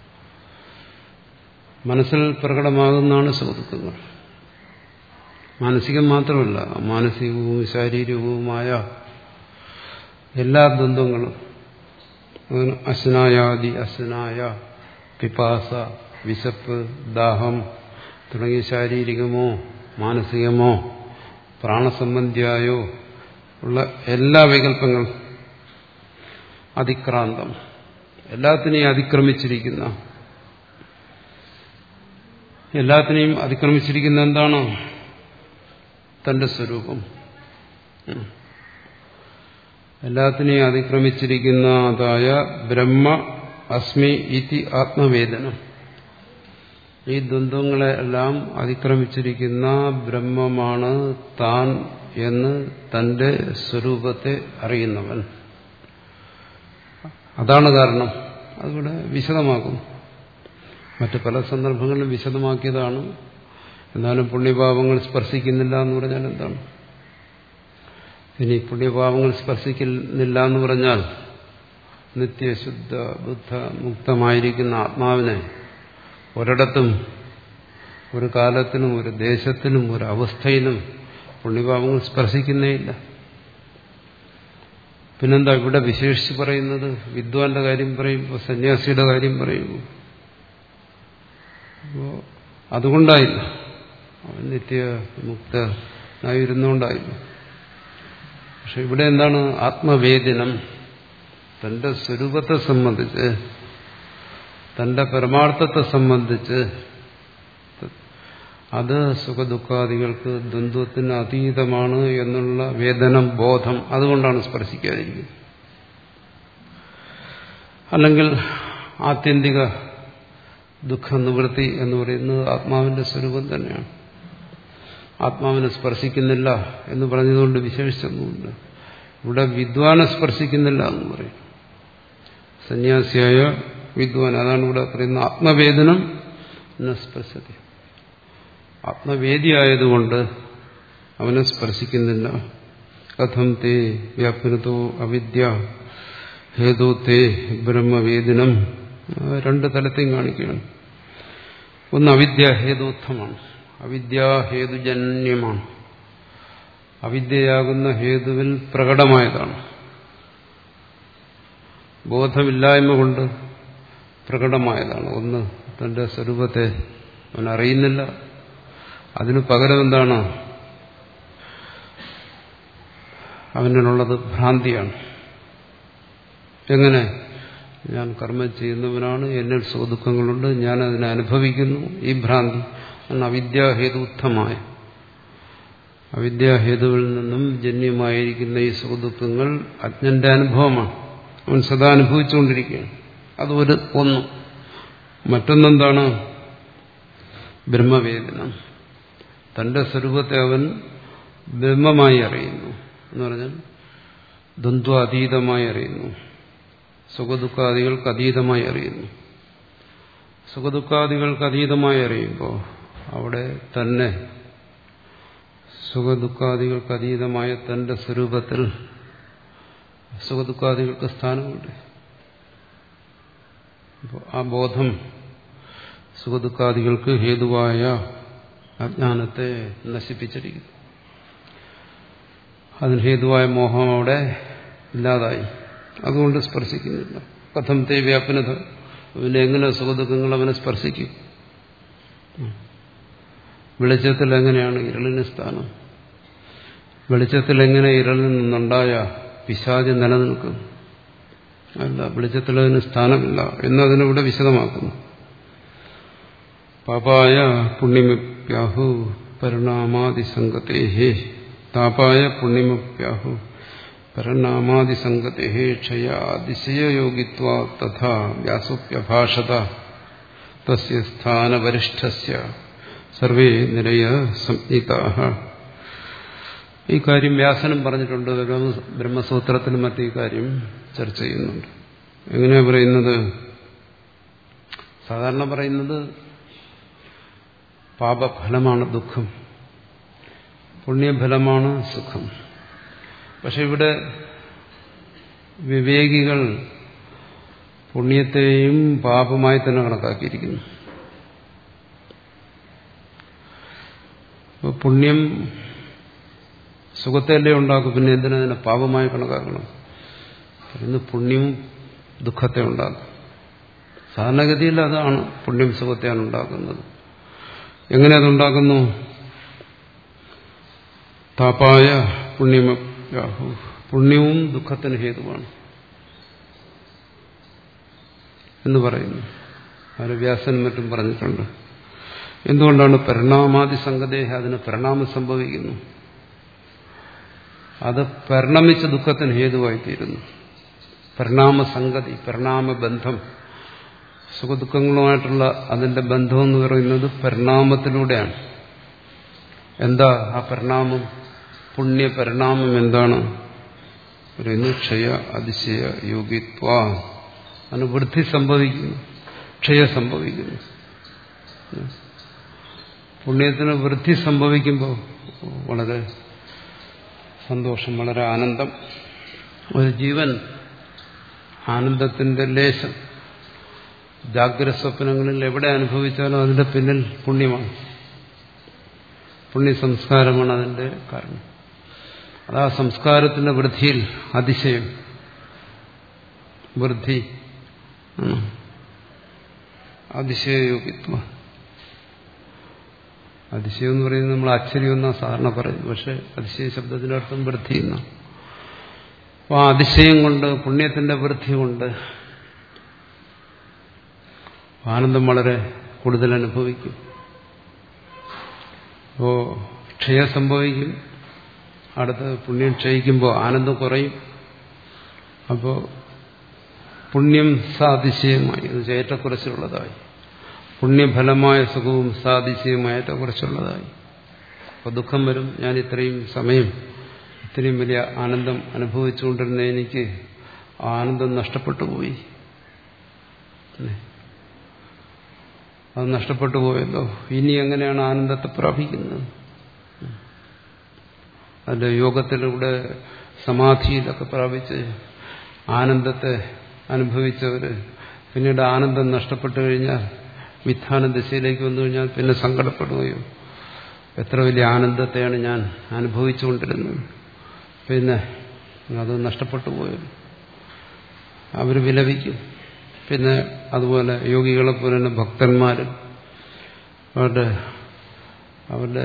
മനസ്സിൽ പ്രകടമാകുന്നതാണ് സുഖദുഃഖങ്ങൾ. മാനസികം മാത്രമല്ല, മാനസികവും ശാരീരികവുമായ എല്ലാ ദ്വന്ദ്ങ്ങളും, അശനായാദി അശനായ, പിപാസ, വിശപ്പ്, ദാഹം തുടങ്ങിയ ശാരീരികമോ മാനസികമോ പ്രാണസംബന്ധിയായോ ഉള്ള എല്ലാ വികല്പങ്ങളും, അതിക്രാന്തം, എല്ലാത്തിനെയും അതിക്രമിച്ചിരിക്കുന്ന എല്ലാത്തിനെയും അതിക്രമിച്ചിരിക്കുന്ന എന്താണ്? തന്റെ സ്വരൂപം. എല്ലാത്തിനെയും അതിക്രമിച്ചിരിക്കുന്നതായ ബ്രഹ്മ അസ്മി ഇതി ആത്മവേദനം. ഈ ദ്വന്ദ്ങ്ങളെ എല്ലാം അതിക്രമിച്ചിരിക്കുന്ന ബ്രഹ്മമാണ് താൻ എന്ന് തന്റെ സ്വരൂപത്തെ അറിയുന്നവൻ. അതാണ് കാരണം. അതിവിടെ വിശദമാക്കും. മറ്റ് പല സന്ദർഭങ്ങളിലും വിശദമാക്കിയതാണ്. എന്നാലും പുണ്യപാപങ്ങൾ സ്പർശിക്കുന്നില്ല എന്ന് പറഞ്ഞാൽ എന്താണ്? ഇനി പുണ്യപാപങ്ങൾ സ്പർശിക്കുന്നില്ല എന്ന് പറഞ്ഞാൽ നിത്യശുദ്ധ ബുദ്ധ മുക്തമായിരിക്കുന്ന ആത്മാവിനെ ഒരിടത്തും ഒരു കാലത്തിനും ഒരു ദേശത്തിനും ഒരു അവസ്ഥയിലും പുണ്യപാപങ്ങൾ സ്പർശിക്കുന്നേയില്ല. പിന്നെന്താ ഇവിടെ വിശേഷിച്ച് പറയുന്നത്? വിദ്വാന്റെ കാര്യം പറയുമ്പോൾ, സന്യാസിയുടെ കാര്യം പറയുമ്പോൾ, അപ്പോൾ അതുകൊണ്ടായില്ല, അവൻ നിത്യമുക്തനായിരുന്നുകൊണ്ടായില്ല. പക്ഷെ ഇവിടെ എന്താണ്? ആത്മവേദനം, തന്റെ സ്വരൂപത്തെ സംബന്ധിച്ച്, തന്റെ പരമാർത്ഥത്തെ സംബന്ധിച്ച് അത് സുഖദുഃഖാദികൾക്ക് ദ്വന്ദ്വത്തിന് അതീതമാണ് എന്നുള്ള വേദനം, ബോധം, അതുകൊണ്ടാണ് സ്പർശിക്കാതിരിക്കുന്നത്. അല്ലെങ്കിൽ ആത്യന്തിക ദുഃഖ നിവൃത്തി എന്ന് പറയുന്നത് ആത്മാവിന്റെ സ്വരൂപം തന്നെയാണ്. ആത്മാവിനെ സ്പർശിക്കുന്നില്ല എന്ന് പറഞ്ഞതുകൊണ്ട് വിശേഷിച്ചൊന്നുമില്ല. ഇവിടെ വിദ്വാനെ സ്പർശിക്കുന്നില്ല എന്ന് പറയും. സന്യാസിയായ വിദ്വാൻ, അതാണ് ഇവിടെ പറയുന്ന ആത്മവേദനം എന്ന സ്പർശതി. ആത്മവേദിയായതുകൊണ്ട് അവനെ സ്പർശിക്കുന്നില്ല. കഥം തേ വ്യാപനത്തോ അവിദ്യ ഹേതു തേ ബ്രഹ്മവേദനം. രണ്ട് തലത്തെയും കാണിക്കുകയാണ്. ഒന്ന് അവിദ്യ ഹേതുത്വമാണ്, അവിദ്യാഹേതുജന്യമാണ്. അവിദ്യയാകുന്ന ഹേതുവിൽ പ്രകടമായതാണ്. ബോധമില്ലായ്മ കൊണ്ട് പ്രകടമായതാണ്. ഒന്ന്, തന്റെ സ്വരൂപത്തെ അവൻ അറിയുന്നില്ല. അതിനു പകരം എന്താണ്? അവനുള്ളത് ഭ്രാന്തിയാണ്. എങ്ങനെ? ഞാൻ കർമ്മം ചെയ്യുന്നവനാണ്, എന്നിൽ സുഖദുഃഖങ്ങളുണ്ട്, ഞാൻ അതിനെ അനുഭവിക്കുന്നു. ഈ ഭ്രാന്തി ആണ് അവിദ്യാഹേതുത്ഥമായ, അവിദ്യാഹേതുവിൽ നിന്നും ജന്യമായിരിക്കുന്ന ഈ സുഖദുഃഖങ്ങൾ അജ്ഞന്റെ അനുഭവമാണ്. അവൻ സദാ അനുഭവിച്ചുകൊണ്ടിരിക്കുകയാണ്. അത് ഒരു ഒന്ന്. മറ്റൊന്നെന്താണ്? ബ്രഹ്മവേദനം. തന്റെ സ്വരൂപത്തെ അവൻ ബ്രഹ്മമായി അറിയുന്നു എന്ന് പറഞ്ഞാൽ ദ്വന്ദ്വാതീതമായി അറിയുന്നു, സുഖദുഃഖാദികൾക്ക് അതീതമായി അറിയുന്നു. സുഖദുഃഖാദികൾക്ക് അതീതമായി അറിയുമ്പോൾ അവിടെ തന്നെ സുഖദുഃഖാദികൾക്ക് അതീതമായ തന്റെ സ്വരൂപത്തിൽ സുഖദുഃഖാദികൾക്ക് സ്ഥാനമുണ്ട്. അപ്പോൾ ആ ബോധം സുഖദുഃഖാദികൾക്ക് ഹേതുവായ അജ്ഞാനത്തെ നശിപ്പിച്ചിരിക്കുന്നു. അതിന് ഹേതുവായ മോഹം അവിടെ ഇല്ലാതായി. അതുകൊണ്ട് സ്പർശിക്കുന്നില്ല. കഥം തേ വ്യാപനത, പിന്നെ എങ്ങനെ സുഖദുഃഖങ്ങൾ അവനെ സ്പർശിക്കും? വെളിച്ചത്തിൽ എങ്ങനെയാണ് ഇരുളിന് സ്ഥാനം? വെളിച്ചത്തിൽ എങ്ങനെ ഇരുളിൽ നിന്നുണ്ടായ പിശാച് നിലനിൽക്കും? അല്ല, വെളിച്ചത്തിൽ അതിന് സ്ഥാനമില്ല എന്നതിനിവിടെ വിശദമാക്കുന്നു. പാപായ പുണ്യമപ്യാഹു പരിണാമാദിസംഗതേഹേ, താപായ പുണ്യമപ്യാഹു പരിണാമാദിസംഗതേഹേ ക്ഷയ അതിശയയോഗിത്വാ തഥാ വ്യാസോപ്യഭാഷത തസ്യ സ്ഥാനവരിഷ്ഠസ്യ സർവേ നിരയ സംജ്ഞിതാഃ. ഈ കാര്യം വ്യാസനും പറഞ്ഞിട്ടുണ്ട്. ബ്രഹ്മസൂത്രത്തിനും മറ്റു ഈ കാര്യം ചർച്ച ചെയ്യുന്നുണ്ട്. എങ്ങനെയാ പറയുന്നത്? സാധാരണ പറയുന്നത് പാപഫലമാണ് ദുഃഖം, പുണ്യഫലമാണ് സുഖം. പക്ഷെ ഇവിടെ വിവേകികൾ പുണ്യത്തെയും പാപമായി തന്നെ കണക്കാക്കിയിരിക്കുന്നു. അപ്പോൾ പുണ്യം സുഖത്തെയല്ലേ ഉണ്ടാക്കും, പിന്നെ എന്തിനതിനെ പാപമായി കണക്കാക്കണം? ഇന്ന് പുണ്യവും ദുഃഖത്തെ ഉണ്ടാക്കും. സാധാരണഗതിയിൽ അതാണ്, പുണ്യം സുഖത്തെയാണ് ഉണ്ടാക്കുന്നത്. എങ്ങനെ അതുണ്ടാക്കുന്നു? താപായ പുണ്യമപ്യാഹു, പുണ്യവും ദുഃഖത്തിന് ഹേതുവാണ് എന്ന് പറയുന്നു. അത് വ്യാസൻ മറ്റും പറഞ്ഞിട്ടുണ്ട്. എന്തുകൊണ്ടാണ്? പരിണാമാദി സംഗതേഹ, അതിന് പരിണാമം സംഭവിക്കുന്നു. അത് പരിണമിച്ച ദുഃഖത്തിന് ഹേതുവായിത്തീരുന്നു. പരിണാമസംഗതി, പരിണാമബന്ധം, സുഖദുഃഖങ്ങളുമായിട്ടുള്ള അതിന്റെ ബന്ധം എന്ന് പറയുന്നത് പരിണാമത്തിലൂടെയാണ്. എന്താ ആ പരിണാമം? പുണ്യപരിണാമം എന്താണ്? പറയുന്നു ക്ഷയ അതിശയ യോഗിത്വ. അതിന് വൃദ്ധി സംഭവിക്കുന്നു, ക്ഷയ സംഭവിക്കുന്നു. പുണ്യത്തിന് വൃദ്ധി സംഭവിക്കുമ്പോൾ വളരെ സന്തോഷം, വളരെ ആനന്ദം. ഒരു ജീവൻ ആനന്ദത്തിന്റെ ലേശം ജാഗ്രത സ്വപ്നങ്ങളിൽ എവിടെ അനുഭവിച്ചാലും അതിന്റെ പിന്നിൽ പുണ്യമാണ്, പുണ്യസംസ്കാരമാണ് അതിന്റെ കാരണം. അതാ സംസ്കാരത്തിന്റെ വൃദ്ധിയിൽ അതിശയം, വൃദ്ധി, അതിശയയോഗിത്വം. അതിശയം എന്ന് പറയുന്നത് നമ്മൾ ആശ്ചര്യം എന്നാ സാധാരണ പറയും, പക്ഷെ അതിശയ ശബ്ദത്തിന്റെ അർത്ഥം വൃദ്ധി എന്നാണ്. അപ്പോൾ ആ അതിശയം കൊണ്ട്, പുണ്യത്തിന്റെ വൃദ്ധി കൊണ്ട് ആനന്ദം വളരെ കൂടുതൽ അനുഭവിക്കും. അപ്പോൾ ക്ഷയം സംഭവിക്കും. അടുത്ത് പുണ്യം ക്ഷയിക്കുമ്പോൾ ആനന്ദം കുറയും. അപ്പോൾ പുണ്യം സാതിശയമായി, ഇത് ഏറ്റക്കുറച്ചുള്ളതായി. പുണ്യഫലമായ സുഖവും സാതിശയമായ ഏറ്റക്കുറച്ചുള്ളതായി. അപ്പോൾ ദുഃഖം വരും. ഞാൻ ഇത്രയും സമയം ഇത്രയും വലിയ ആനന്ദം അനുഭവിച്ചുകൊണ്ടിരുന്ന എനിക്ക് ആനന്ദം നഷ്ടപ്പെട്ടു പോയി, അത് നഷ്ടപ്പെട്ടു പോയല്ലോ. ഇനി എങ്ങനെയാണ് ആനന്ദത്തെ പ്രാപിക്കുന്നത്? അതിന്റെ യോഗത്തിലൂടെ സമാധിയിലൊക്കെ പ്രാപിച്ച് ആനന്ദത്തെ അനുഭവിച്ചവര് പിന്നീട് ആനന്ദം നഷ്ടപ്പെട്ടു കഴിഞ്ഞാൽ, വിധാന ദിശയിലേക്ക് വന്നു കഴിഞ്ഞാൽ പിന്നെ സങ്കടപ്പെടുകയോ, എത്ര വലിയ ആനന്ദത്തെയാണ് ഞാൻ അനുഭവിച്ചുകൊണ്ടിരുന്നത്, പിന്നെ അത് നഷ്ടപ്പെട്ടു പോയത് അവർ വിലപിക്കും. പിന്നെ അതുപോലെ യോഗികളെ പോലെ തന്നെ ഭക്തന്മാരും അവരുടെ അവരുടെ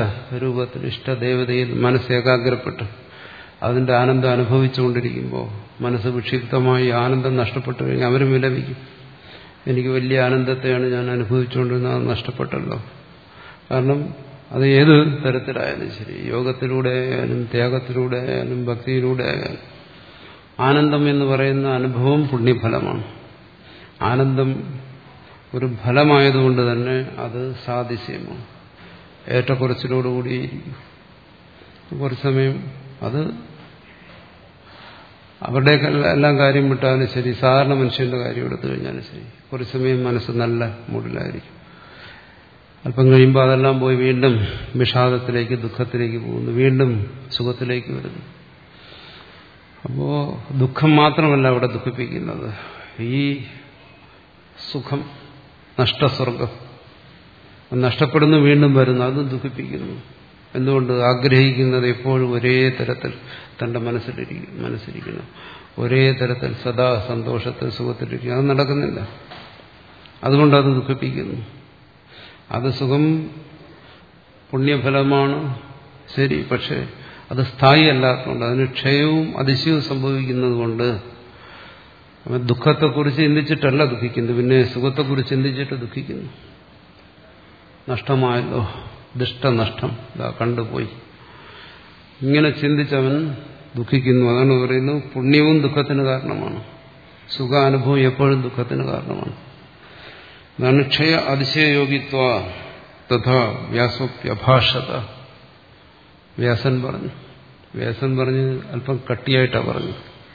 ഇഷ്ടരൂപത്തിൽ, ഇഷ്ടദേവതയിൽ മനസ്സേകാഗ്രപ്പെട്ട് അതിന്റെ ആനന്ദം അനുഭവിച്ചുകൊണ്ടിരിക്കുമ്പോൾ മനസ്സ് വിക്ഷിപ്തമായി ആനന്ദം നഷ്ടപ്പെട്ടു കഴിഞ്ഞാൽ അവരും വിലപിക്കും. എനിക്ക് വലിയ ആനന്ദത്തെയാണ് ഞാൻ അനുഭവിച്ചുകൊണ്ടിരുന്നത്, അത് നഷ്ടപ്പെട്ടല്ലോ. കാരണം അത് ഏത് തരത്തിലായാലും ശരി, യോഗത്തിലൂടെ ആയാലും ത്യാഗത്തിലൂടെ ആയാലും ഭക്തിയിലൂടെ ആയാലും ആനന്ദം എന്ന് പറയുന്ന അനുഭവം പുണ്യഫലമാണ്. ആനന്ദം ഒരു ഫലമായതുകൊണ്ട് തന്നെ അത് സാദിശ്യമാണ്. ഏറ്റക്കുറച്ചിലോടുകൂടിയിരിക്കും. കുറച്ച് സമയം അത് അവരുടെയൊക്കെ എല്ലാം കാര്യം വിട്ടാലും ശരി, സാധാരണ മനുഷ്യന്റെ കാര്യം എടുത്തു കഴിഞ്ഞാലും ശരി, കുറച്ച് സമയം മനസ്സ് നല്ല മൂഡിലായിരിക്കും. അല്പം കഴിയുമ്പോൾ അതെല്ലാം പോയി വീണ്ടും വിഷാദത്തിലേക്ക്, ദുഃഖത്തിലേക്ക് പോകുന്നു, വീണ്ടും സുഖത്തിലേക്ക് വരുന്നു. അപ്പോ ദുഃഖം മാത്രമല്ല അവിടെ ദുഃഖിപ്പിക്കുന്നത്, ഈ സുഖം, നഷ്ടസ്വർഗം നഷ്ടപ്പെടുന്നു, വീണ്ടും വരുന്നു, അതും ദുഃഖിപ്പിക്കുന്നു. എന്തുകൊണ്ട്? ആഗ്രഹിക്കുന്നത് എപ്പോഴും ഒരേ തരത്തിൽ തന്റെ മനസ്സിലിരിക്കും മനസ്സിരിക്കണം ഒരേ തരത്തിൽ സദാ സന്തോഷത്തിൽ സുഖത്തിലിരിക്കും. അത് നടക്കുന്നില്ല. അതുകൊണ്ട് അത് ദുഃഖിപ്പിക്കുന്നു. അത് സുഖം പുണ്യഫലമാണ്, ശരി. പക്ഷെ അത് സ്ഥായി അല്ലാത്തതുകൊണ്ട്, അതിന് ക്ഷയവും അതിശയവും സംഭവിക്കുന്നത് കൊണ്ട് ദുഃഖത്തെക്കുറിച്ച് ചിന്തിച്ചിട്ടല്ല ദുഃഖിക്കുന്നത്, പിന്നെ സുഖത്തെക്കുറിച്ച് ചിന്തിച്ചിട്ട് ദുഃഖിക്കുന്നു. നഷ്ടമായല്ലോ, ദുഷ്ടനഷ്ടം ഇതാ കണ്ടുപോയി, ഇങ്ങനെ ചിന്തിച്ചവൻ ദുഃഖിക്കുന്നു. അതാണ് പറയുന്നത്, പുണ്യവും ദുഃഖത്തിന് കാരണമാണ്, സുഖാനുഭവം എപ്പോഴും ദുഃഖത്തിന് കാരണമാണ്. അതാണ് ക്ഷയ അതിശയയോഗിത്വ തഥാ വ്യാസോപ്യഭാഷത. വ്യാസൻ പറഞ്ഞു വ്യാസൻ പറഞ്ഞ് അല്പം കട്ടിയായിട്ടാണ് പറഞ്ഞു.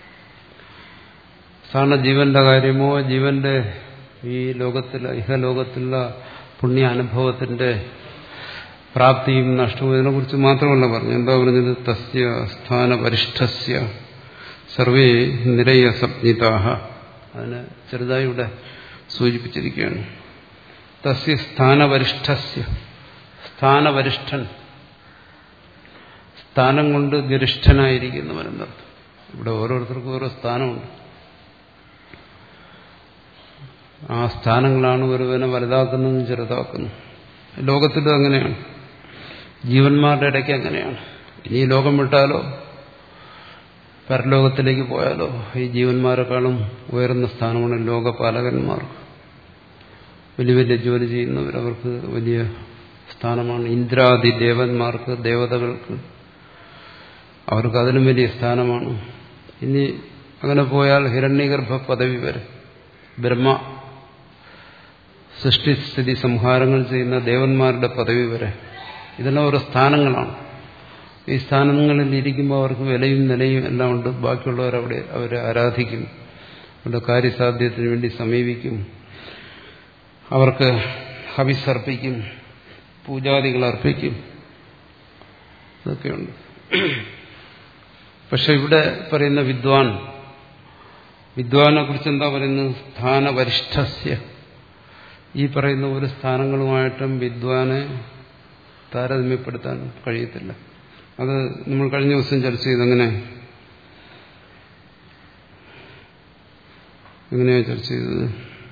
സാധാരണ ജീവന്റെ കാര്യമോ ജീവന്റെ ഈ ലോകത്തിലെ ഇഹലോകത്തിലുള്ള പുണ്യ അനുഭവത്തിന്റെ പ്രാപ്തിയും നഷ്ടവും ഇതിനെക്കുറിച്ച് മാത്രമല്ല പറഞ്ഞു. എന്താ പറഞ്ഞത്? തസ്യ സ്ഥാനപരിഷ്ഠസ്യ സർവേ നിരയ സംജ്ഞിതാഹ. അതിനെ ചെറുതായി ഇവിടെ സൂചിപ്പിച്ചിരിക്കുകയാണ്. തസ്യ സ്ഥാനവരിഷ്ഠസ്യ, സ്ഥാനവരിഷ്ഠൻ, സ്ഥാനം കൊണ്ട് ഗരിഷ്ഠനായിരിക്കുന്നവരെന്നർത്ഥം. ഇവിടെ ഓരോരുത്തർക്കും ഓരോ സ്ഥാനമുണ്ട്. ആ സ്ഥാനങ്ങളാണ് ഒരുവനെ വലുതാക്കുന്നതും ചെറുതാക്കുന്നു. ലോകത്തിലും അങ്ങനെയാണ്, ജീവന്മാരുടെ ഇടയ്ക്ക് അങ്ങനെയാണ്. ഇനി ഈ ലോകം വിട്ടാലോ പരലോകത്തിലേക്ക് പോയാലോ ഈ ജീവന്മാരെക്കാളും ഉയർന്ന സ്ഥാനമാണ് ലോകപാലകന്മാർക്ക്. വലിയ വലിയ ജോലി ചെയ്യുന്നവർ, അവർക്ക് വലിയ സ്ഥാനമാണ്. ഇന്ദ്രാദി ദേവന്മാർക്ക്, ദേവതകൾക്ക്, അവർക്ക് അതിലും വലിയ സ്ഥാനമാണ്. ഇനി അങ്ങനെ പോയാൽ ഹിരണ്യഗർഭ പദവി വരെ, ബ്രഹ്മ സൃഷ്ടിസ്ഥിതി സംഹാരങ്ങൾ ചെയ്യുന്ന ദേവന്മാരുടെ പദവി വരെ, ഇതെല്ലാം ഓരോ സ്ഥാനങ്ങളാണ്. ഈ സ്ഥാനങ്ങളിൽ ഇരിക്കുമ്പോൾ അവർക്ക് വിലയും നിലയും എല്ലാം ഉണ്ട്. ബാക്കിയുള്ളവർ അവിടെ അവരെ ആരാധിക്കും, അവരുടെ കാര്യസാധ്യത്തിന് വേണ്ടി സമീപിക്കും, അവർക്ക് ഹവിസർപ്പിക്കും, പൂജാദികൾ അർപ്പിക്കും, ഇതൊക്കെയുണ്ട്. പക്ഷെ ഇവിടെ പറയുന്ന വിദ്വാൻ, വിദ്വാനെ കുറിച്ച് എന്താ പറയുന്നത്? സ്ഥാനവരിഷ്ഠസ്യ. ഈ പറയുന്ന ഒരു സ്ഥാനങ്ങളുമായിട്ടും വിദ്വാനെ താരതമ്യപ്പെടുത്താൻ കഴിയത്തില്ല. അത് നമ്മൾ കഴിഞ്ഞ ദിവസം ചർച്ച ചെയ്തങ്ങനെ എങ്ങനെയാ ചർച്ച ചെയ്തത്?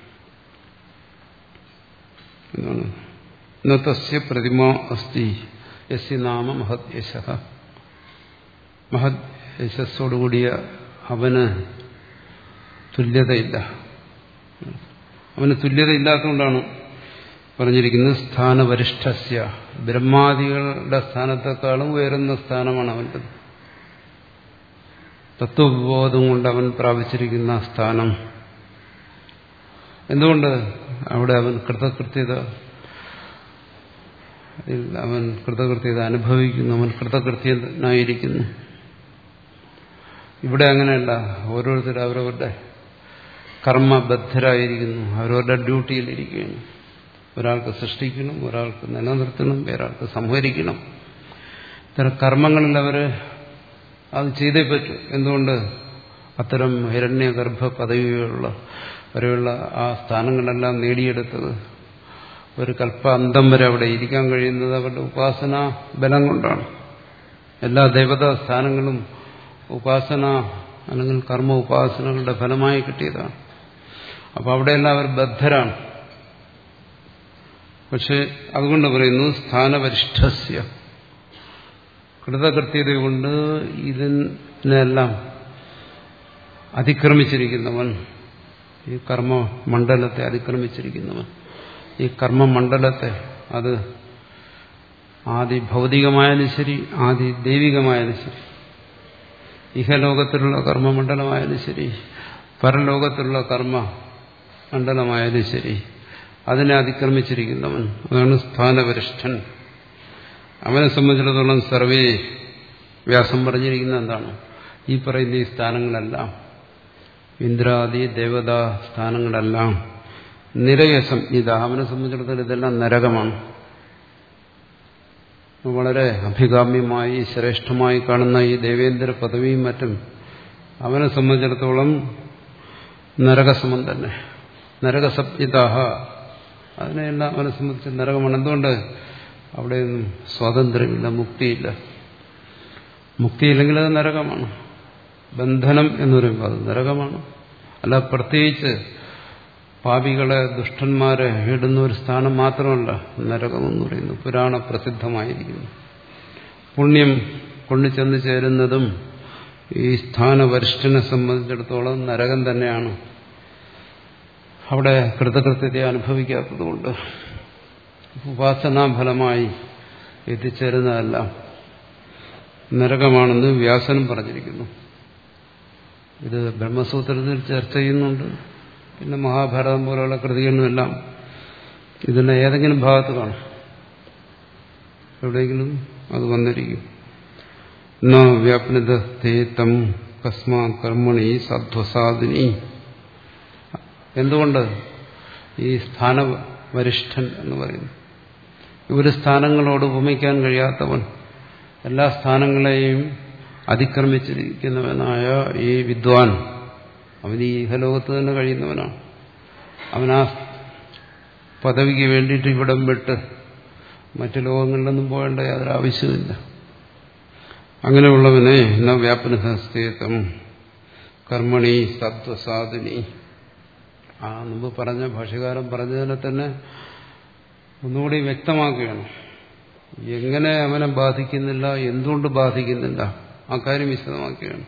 എന്താണ്? നസ്യ പ്രതിമ അസ്തി യസ്യ നാമ മഹത് യശഃ. മഹത് യശസ്സോടുകൂടിയ അവന് തുല്യതയില്ല. അവന് തുല്യതയില്ലാത്തതുകൊണ്ടാണ് പറഞ്ഞിരിക്കുന്നത് സ്ഥാനവരിഷ്ഠസ്യ. ബ്രഹ്മാദികളുടെ സ്ഥാനത്തെക്കാളും ഉയരുന്ന സ്ഥാനമാണ് അവൻ്റെ. തത്വബോധം കൊണ്ട് അവൻ പ്രാപിച്ചിരിക്കുന്ന സ്ഥാനം. എന്തുകൊണ്ട്? അവിടെ അവൻ കൃതകൃത്യത അവൻ കൃതകൃത്യത അനുഭവിക്കുന്നു, അവൻ കൃതകൃത്യനായിരിക്കുന്നു. ഇവിടെ അങ്ങനെയല്ല. ഓരോരുത്തരും അവരവരുടെ കർമ്മബദ്ധരായിരിക്കുന്നു, അവരവരുടെ ഡ്യൂട്ടിയിലിരിക്കുകയാണ്. ഒരാൾക്ക് സൃഷ്ടിക്കണം, ഒരാൾക്ക് നിലനിർത്തണം, ഒരാൾക്ക് സംഹരിക്കണം. ഇത്തരം കർമ്മങ്ങളിൽ അവർ അത് ചെയ്തേ പറ്റൂ. എന്തുകൊണ്ട്? അത്തരം ഹിരണ്യഗർഭ പദവിയുള്ള വരെയുള്ള ആ സ്ഥാനങ്ങളെല്ലാം നേടിയെടുത്തത് ഒരു കൽപ്പാന്തം വരെ അവിടെ ഇരിക്കാൻ കഴിയുന്നത് അവരുടെ ഉപാസനാ ബലം കൊണ്ടാണ്. എല്ലാ ദേവതാ സ്ഥാനങ്ങളും ഉപാസന അല്ലെങ്കിൽ കർമ്മ ഉപാസനകളുടെ ഫലമായി കിട്ടിയതാണ്. അപ്പോൾ അവിടെയെല്ലാം അവർ ബദ്ധരാണ്. പക്ഷെ അതുകൊണ്ട് പറയുന്നു സ്ഥാനവരിഷ്ഠസ്യ, കൃതകൃത്യത കൊണ്ട് ഇതിനെല്ലാം അതിക്രമിച്ചിരിക്കുന്നവൻ, ഈ കർമ്മമണ്ഡലത്തെ അതിക്രമിച്ചിരിക്കുന്നവൻ, ഈ കർമ്മമണ്ഡലത്തെ, അത് ആദി ഭൗതികമായാലും ശരി ആദി ദൈവികമായാലും ശരി, ഇഹലോകത്തിലുള്ള കർമ്മമണ്ഡലമായാലും ശരി പരലോകത്തിലുള്ള കർമ്മ മണ്ഡലമായാലും ശരി, അതിനെ അതിക്രമിച്ചിരിക്കുന്നവൻ, അതാണ് സ്ഥാനവരിഷ്ഠൻ. അവനെ സംബന്ധിച്ചിടത്തോളം സർവേ, വ്യാസം പറഞ്ഞിരിക്കുന്ന എന്താണ്, ഈ പറയുന്ന ഈ സ്ഥാനങ്ങളെല്ലാം, ഇന്ദ്രാദി ദേവതാ സ്ഥാനങ്ങളെല്ലാം നിരയസം ഇത, അവനെ സംബന്ധിച്ചിടത്തോളം ഇതെല്ലാം നരകമാണ്. വളരെ അഭികാമ്യമായി ശ്രേഷ്ഠമായി കാണുന്ന ഈ ദേവേന്ദ്ര പദവിയും മറ്റും അവനെ സംബന്ധിച്ചിടത്തോളം നരകസമം തന്നെ. നരകസപ്തിതാഹ, അതിനെല്ലാം അവനെ സംബന്ധിച്ച് നരകമാണ്. എന്തുകൊണ്ട്? അവിടെയൊന്നും സ്വാതന്ത്ര്യമില്ല, മുക്തിയില്ല. മുക്തിയില്ലെങ്കിൽ അത് നരകമാണ്. ബന്ധനം എന്ന് പറയുമ്പോൾ അത് നരകമാണ്. അല്ല പ്രത്യേകിച്ച് പാപികളെ ദുഷ്ടന്മാരെ ഇടുന്ന ഒരു സ്ഥാനം മാത്രമല്ല നരകമെന്ന് പറയുന്നു, പുരാണ പ്രസിദ്ധമായിരിക്കുന്നു. പുണ്യം കൊണ്ടു ചെന്ന് ചേരുന്നതും ഈ സ്ഥാനവരിഷ്ഠനെ സംബന്ധിച്ചിടത്തോളം നരകം തന്നെയാണ്. അവിടെ കൃതകൃത്യത അനുഭവിക്കാത്തതുകൊണ്ട് ഉപാസനാഫലമായി എത്തിച്ചേരുന്നതെല്ലാം നരകമാണെന്ന് വ്യാസനും പറഞ്ഞിരിക്കുന്നു. ഇത് ബ്രഹ്മസൂത്രത്തിൽ ചർച്ച ചെയ്യുന്നുണ്ട്. പിന്നെ മഹാഭാരതം പോലെയുള്ള കൃതികളിലുമെല്ലാം ഇതിന്റെ ഏതെങ്കിലും ഭാഗത്ത് കാണും, എവിടെയെങ്കിലും അത് വന്നിരിക്കും. ന വ്യാപ്നതം കസ്മാ കർമ്മണി സധ്വസാദിനി. എന്തുകൊണ്ട്? ഈ സ്ഥാനവരിഷ്ഠൻ എന്ന് പറയുന്നു, ഒരു സ്ഥാനങ്ങളോട് ഉപമിക്കാൻ കഴിയാത്തവൻ, എല്ലാ സ്ഥാനങ്ങളെയും അതിക്രമിച്ചിരിക്കുന്നവനായ ഈ വിദ്വാൻ, അവൻ ഈ ഇഹലോകത്ത് തന്നെ കഴിയുന്നവനാണ്. അവൻ ആ പദവിക്ക് വേണ്ടിയിട്ട് ഇവിടം വിട്ട് മറ്റു ലോകങ്ങളിലൊന്നും പോകേണ്ട യാതൊരു ആവശ്യമില്ല. അങ്ങനെയുള്ളവനെ ന വ്യാപനസ്ഥേതം കർമ്മണി സത്വസാധുനി. ആ മുമ്പ് പറഞ്ഞ ഭാഷ്യകാരൻ പറഞ്ഞതിനെ തന്നെ ഒന്നുകൂടി വ്യക്തമാക്കുകയാണ്. എങ്ങനെ അവനെ ബാധിക്കുന്നില്ല, എന്തുകൊണ്ട് ബാധിക്കുന്നില്ല, ആ കാര്യം വിശദമാക്കുകയാണ്.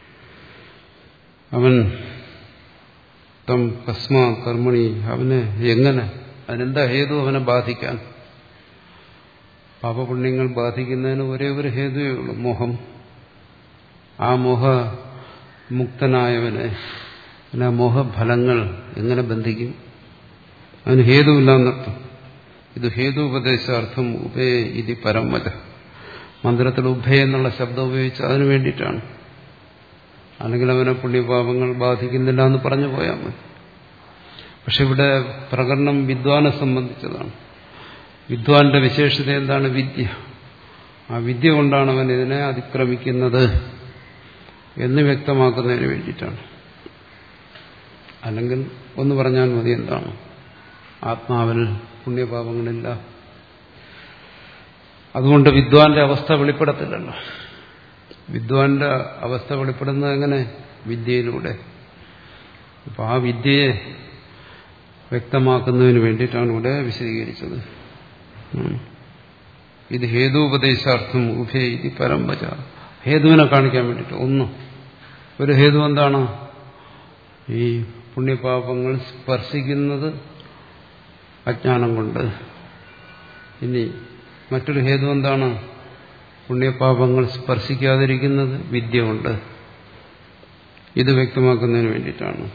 അവൻ തം കസ്മാ കർമ്മണി, അവന് എങ്ങനെ, അതിനെന്താ ഹേതു അവനെ ബാധിക്കാൻ? പാപപുണ്യങ്ങൾ ബാധിക്കുന്നതിന് ഒരേ ഒരു ഹേതുവേ ഉള്ളൂ, മോഹം. ആ മോഹമുക്തനായവനെ പിന്നെ മോഹഫലങ്ങൾ എങ്ങനെ ബന്ധിക്കും? അതിന് ഹേതുവില്ലാന്നർത്ഥം. ഇത് ഹേതുപദേശാർത്ഥം ഉഭേ ഇതി പരമത. മന്ത്രത്തിൽ ഉഭയ എന്നുള്ള ശബ്ദം ഉപയോഗിച്ച് അതിനു വേണ്ടിയിട്ടാണ്. അല്ലെങ്കിൽ അവനെ പുണ്യപാപങ്ങൾ ബാധിക്കുന്നില്ല എന്ന് പറഞ്ഞു പോയാൽ മതി. പക്ഷെ ഇവിടെ പ്രകരണം വിദ്വാനെ സംബന്ധിച്ചതാണ്. വിദ്വാന്റെ വിശേഷത എന്താണ്? വിദ്യ. ആ വിദ്യ കൊണ്ടാണ് അവൻ ഇതിനെ അതിക്രമിക്കുന്നത് എന്ന് വ്യക്തമാക്കുന്നതിന് വേണ്ടിയിട്ടാണ്. അല്ലെങ്കിൽ ഒന്ന് പറഞ്ഞാൽ മതി, എന്താണ്? ആത്മാവിൽ പുണ്യപാപങ്ങളില്ല, അതുകൊണ്ട് വിദ്വാന്റെ അവസ്ഥ വെളിപ്പെടത്തില്ലല്ലോ. വിദ്വാന്റെ അവസ്ഥ വെളിപ്പെടുന്നത് എങ്ങനെ? വിദ്യയിലൂടെ. അപ്പൊ ആ വിദ്യയെ വ്യക്തമാക്കുന്നതിന് വേണ്ടിയിട്ടാണ് ഇവിടെ വിശദീകരിച്ചത്. ഇത് ഹേതുപദേശാർത്ഥം ഉഭേ ഇത് പരമ്പര. ഹേതുവിനെ കാണിക്കാൻ വേണ്ടിയിട്ട് ഒന്ന് ഒരു ഹേതു എന്താണ്? ഈ പുണ്യപാപങ്ങൾ സ്പർശിക്കുന്നത് അജ്ഞാനം കൊണ്ട്. ഇനി മറ്റൊരു ഹേതു എന്താണ്? പുണ്യപാപങ്ങൾ സ്പർശിക്കാതിരിക്കുന്നത് വിദ്യ കൊണ്ട്. ഇത് വ്യക്തമാക്കുന്നതിന് വേണ്ടിയിട്ടാണ്.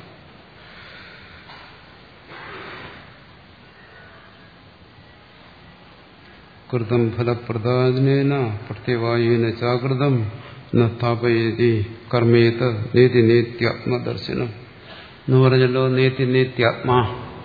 കൃതം ഫലപ്രദാനേന പ്രത്യവായുന ചാകൃതം ന സ്ഥാപയതി കർമ്മേത നേതി നേത്യാത്മദർശനം എന്ന് പറഞ്ഞല്ലോ. നേതി നേത്യാത്മാ,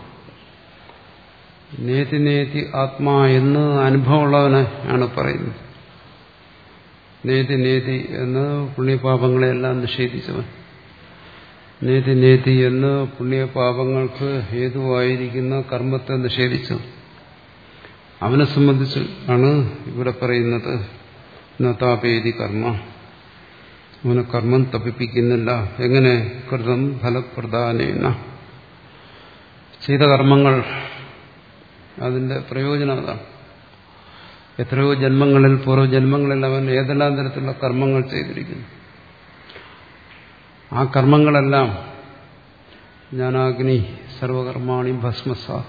നേതി നേതി ആത്മാ എന്ന് അനുഭവമുള്ളവനെ ആണ് പറയുന്നത്. നേതി നേതി എന്ന് പുണ്യപാപങ്ങളെല്ലാം നിഷേധിച്ചവൻ, നേതി നേതി എന്ന് പുണ്യപാപങ്ങൾക്ക് ഹേതുവായിരിക്കുന്ന കർമ്മത്തെ നിഷേധിച്ചു. അവനെ സംബന്ധിച്ച് ആണ് ഇവിടെ പറയുന്നത് നതാപേതി കർമ്മ. അവനെ കർമ്മം തപിപ്പിക്കുന്നില്ല. എങ്ങനെ? കൃതം ഫലപ്രദാനേന. ചെയ്ത കർമ്മങ്ങൾ അതിന്റെ പ്രയോജനം അതാണ്. എത്രയോ ജന്മങ്ങളിൽ പൂർവ്വജന്മങ്ങളിൽ അവൻ ഏതെല്ലാം തരത്തിലുള്ള കർമ്മങ്ങൾ ചെയ്തിരിക്കുന്നു. ആ കർമ്മങ്ങളെല്ലാം ജ്ഞാനാഗ്നി സർവകർമാണി ഭസ്മസാത്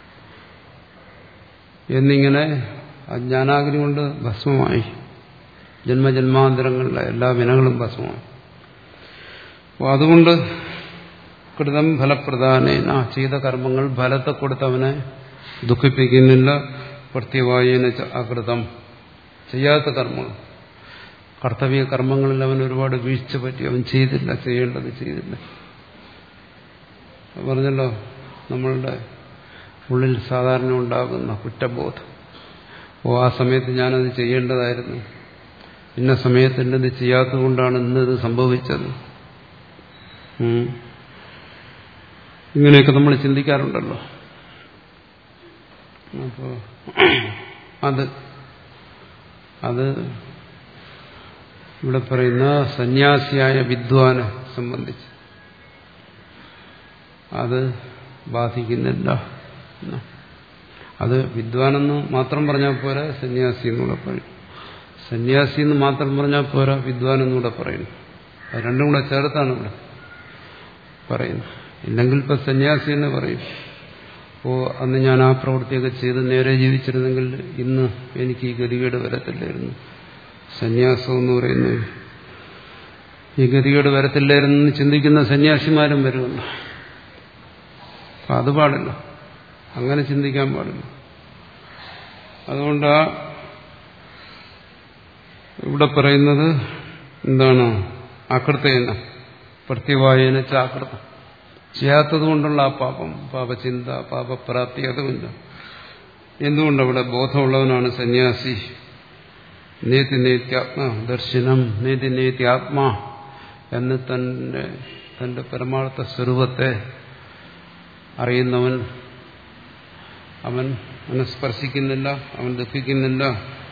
എന്നിങ്ങനെ ആ ജ്ഞാനാഗ്നി കൊണ്ട് ഭസ്മമായി. ജന്മജന്മാന്തരങ്ങളിലെ എല്ലാ വിനകളും ഭസ്മമായി. അപ്പോൾ അതുകൊണ്ട് കൃതം ഫലപ്രധാനേന ചെയ്ത കർമ്മങ്ങൾ ഫലത്തെ കൊടുത്തവനെ ദുഃഖിപ്പിക്കുന്നില്ല. പ്രത്യവായേന അകൃതം ചെയ്യാത്ത കർമ്മങ്ങൾ, കർത്തവ്യ കർമ്മങ്ങളിൽ അവൻ ഒരുപാട് വീഴ്ച പറ്റി, അവൻ ചെയ്തില്ല, ചെയ്യേണ്ടത് ചെയ്തില്ല. പറഞ്ഞല്ലോ, നമ്മളുടെ ഉള്ളിൽ സാധാരണ ഉണ്ടാകുന്ന കുറ്റബോധം. ഓ ആ സമയത്ത് ഞാനത് ചെയ്യേണ്ടതായിരുന്നു, ഇന്ന സമയത്ത് എന്നത് ചെയ്യാത്തത് കൊണ്ടാണ് ഇന്നത് സംഭവിച്ചത്. ഇങ്ങനെയൊക്കെ നമ്മൾ ചിന്തിക്കാറുണ്ടല്ലോ. അപ്പോൾ അത് അത് ഇവിടെ പറയുന്ന സന്യാസിയായ വിദ്വാനെ സംബന്ധിച്ച് അത് ബാധിക്കുന്നില്ല. അത് വിദ്വാനെന്ന് മാത്രം പറഞ്ഞാൽ പോരാ, സന്യാസി എന്നൂടെ പറയും. സന്യാസി എന്ന് മാത്രം പറഞ്ഞാൽ പോരാ, വിദ്വാൻ എന്നൂടെ പറയുന്നു. അത് രണ്ടും കൂടെ ചേർത്താണ് ഇവിടെ പറയുന്നത്. ഇല്ലെങ്കിൽ ഇപ്പൊ സന്യാസി എന്ന് പറയും. ഓ അന്ന് ഞാൻ ആ പ്രവൃത്തിയൊക്കെ ചെയ്ത് നേരെ ജീവിച്ചിരുന്നെങ്കിൽ ഇന്ന് എനിക്ക് ഈ ഗതികേട് വരത്തില്ലായിരുന്നു. സന്യാസം എന്ന് പറയുന്നത് ഈ ഗതികേട് വരത്തില്ലായിരുന്നു ചിന്തിക്കുന്ന സന്യാസിമാരും വരുമല്ലോ. അപ്പം അത് പാടില്ല, അങ്ങനെ ചിന്തിക്കാൻ പാടില്ല. അതുകൊണ്ടാ ഇവിടെ പറയുന്നത് എന്താണ്? അകൃതേന പ്രത്യവായേന ചാകൃതം, ചെയ്യാത്തത് കൊണ്ടുള്ള ആ പാപം, പാപചിന്ത, പാപപ്രാപ്തി അതുമില്ല. എന്തുകൊണ്ടവിടെ ബോധമുള്ളവനാണ് സന്യാസി. നേതി നേത്യാത്മ ദർശനം, നേതി നേത്യാത്മാ എന്ന് തന്റെ തന്റെ പരമാർത്ഥ സ്വരൂപത്തെ അറിയുന്നവൻ. അവൻ അവനെ സ്പർശിക്കുന്നില്ല, അവൻ ദുഃഖിക്കുന്നില്ല.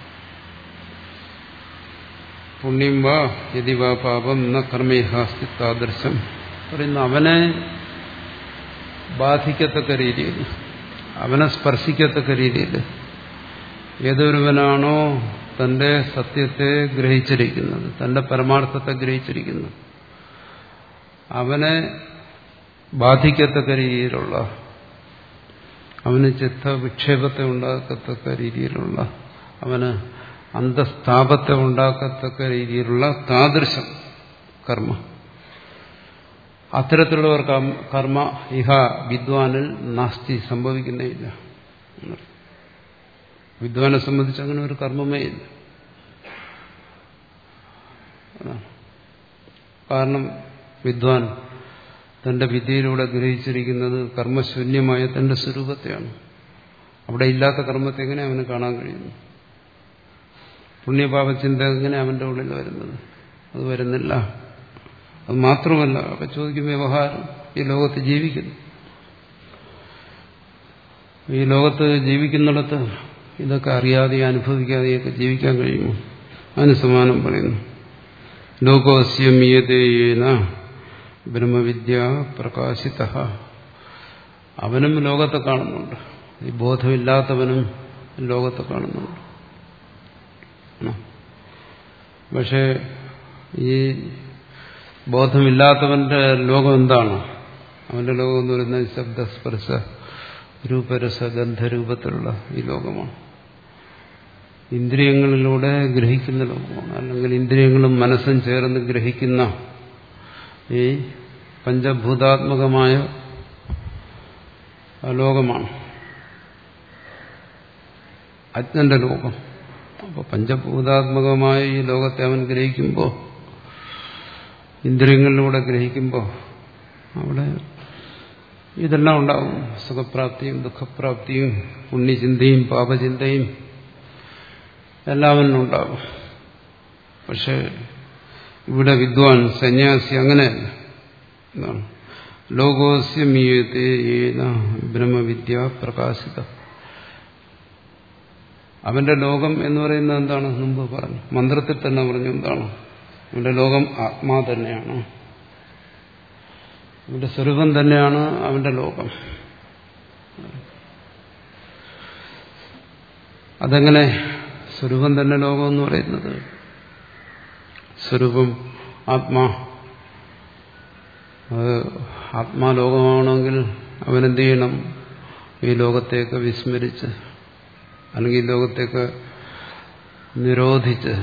പുണ്യം വാ യതി വാ പാപം ന കർമ്മേഹാസ്തി താദൃശം പറയുന്നു. അവനെ ബാധിക്കത്തക്ക രീതിയിൽ, അവനെ സ്പർശിക്കത്തക്ക രീതിയിൽ ഏതൊരുവനാണോ തന്റെ സത്യത്തെ ഗ്രഹിച്ചിരിക്കുന്നത്, തന്റെ പരമാർത്ഥത്തെ ഗ്രഹിച്ചിരിക്കുന്നത്, അവനെ ബാധിക്കത്തക്ക രീതിയിലുള്ള, അവന് ചിത്ത വിക്ഷേപത്തെ ഉണ്ടാക്കത്തക്ക രീതിയിലുള്ള, അവന് അന്തസ്ഥാപത്തെ ഉണ്ടാക്കത്തക്ക രീതിയിലുള്ള താദൃശം കർമ്മ, അത്തരത്തിലുള്ളവർ കർമ്മ ഇഹ വിദ്വാനിൽ നാസ്തി സംഭവിക്കുന്നേയില്ല. വിദ്വാനെ സംബന്ധിച്ച് അങ്ങനെ ഒരു കർമ്മമേ ഇല്ല. കാരണം വിദ്വാൻ തന്റെ വിദ്യയിലൂടെ ഗ്രഹിച്ചിരിക്കുന്നത് കർമ്മശൂന്യമായ തന്റെ സ്വരൂപത്തെയാണ്. അവിടെ ഇല്ലാത്ത കർമ്മത്തെ എങ്ങനെ അവന് കാണാൻ കഴിയുന്നു? പുണ്യപാപചിന്ത എങ്ങനെ അവന്റെ ഉള്ളിൽ വരുന്നത്? അത് വരുന്നില്ല. അത് മാത്രമല്ല, അപ്പൊ ചോദിക്കും, വ്യവഹാരം ഈ ലോകത്ത് ജീവിക്കുന്നു, ഈ ലോകത്ത് ജീവിക്കുന്നിടത്ത് ഇതൊക്കെ അറിയാതെ അനുഭവിക്കാതെയൊക്കെ ജീവിക്കാൻ കഴിയുമോ? അതിന് സമാനം പറയുന്നു. ലോകോസ്യമീയതേന ബ്രഹ്മവിദ്യ പ്രകാശിത. അവനും ലോകത്തെ കാണുന്നുണ്ട്, ഈ ബോധമില്ലാത്തവനും ലോകത്തെ കാണുന്നുണ്ട്. പക്ഷെ ഈ ബോധമില്ലാത്തവന്റെ ലോകം എന്താണ്? അവന്റെ ലോകം എന്ന് പറയുന്നത് ശബ്ദസ്പർശ രൂപരസ ഗന്ധരൂപത്തിലുള്ള ഈ ലോകമാണ്. ഇന്ദ്രിയങ്ങളിലൂടെ ഗ്രഹിക്കുന്ന ലോകമാണ്. അല്ലെങ്കിൽ ഇന്ദ്രിയങ്ങളും മനസ്സും ചേർന്ന് ഗ്രഹിക്കുന്ന ഈ പഞ്ചഭൂതാത്മകമായ ലോകമാണ് അജ്ഞന്റെ ലോകം. അപ്പോൾ പഞ്ചഭൂതാത്മകമായ ഈ ലോകത്തെ അവൻ ഗ്രഹിക്കുമ്പോൾ, ഇന്ദ്രിയങ്ങളിലൂടെ ഗ്രഹിക്കുമ്പോൾ അവിടെ ഇതെല്ലാം ഉണ്ടാവും. സുഖപ്രാപ്തിയും ദുഃഖപ്രാപ്തിയും പുണ്യചിന്തയും പാപചിന്തയും എല്ലാവരും ഉണ്ടാവും. പക്ഷെ ഇവിടെ വിദ്വാൻ സന്യാസി അങ്ങനെയല്ല. എന്താണ്? ലോകോസ്യമീയതേന ബ്രഹ്മവിദ്യ പ്രകാശിത. അവന്റെ ലോകം എന്ന് പറയുന്നത് എന്താണ്? മുമ്പ് പറഞ്ഞു, മന്ത്രത്തിൽ തന്നെ പറഞ്ഞു. എന്താണ് അവന്റെ ലോകം? ആത്മാ തന്നെയാണ്, അവന്റെ സ്വരൂപം തന്നെയാണ് അവന്റെ ലോകം. അതെങ്ങനെ സ്വരൂപം തന്നെ ലോകം എന്ന് പറയുന്നത്? സ്വരൂപം ആത്മാ അത് ആത്മാലോകമാണെങ്കിൽ അവനെന്ത് ചെയ്യണം? ഈ ലോകത്തേക്ക് വിസ്മരിച്ച് അല്ലെങ്കിൽ ഈ ലോകത്തേക്ക് നിരോധിച്ച്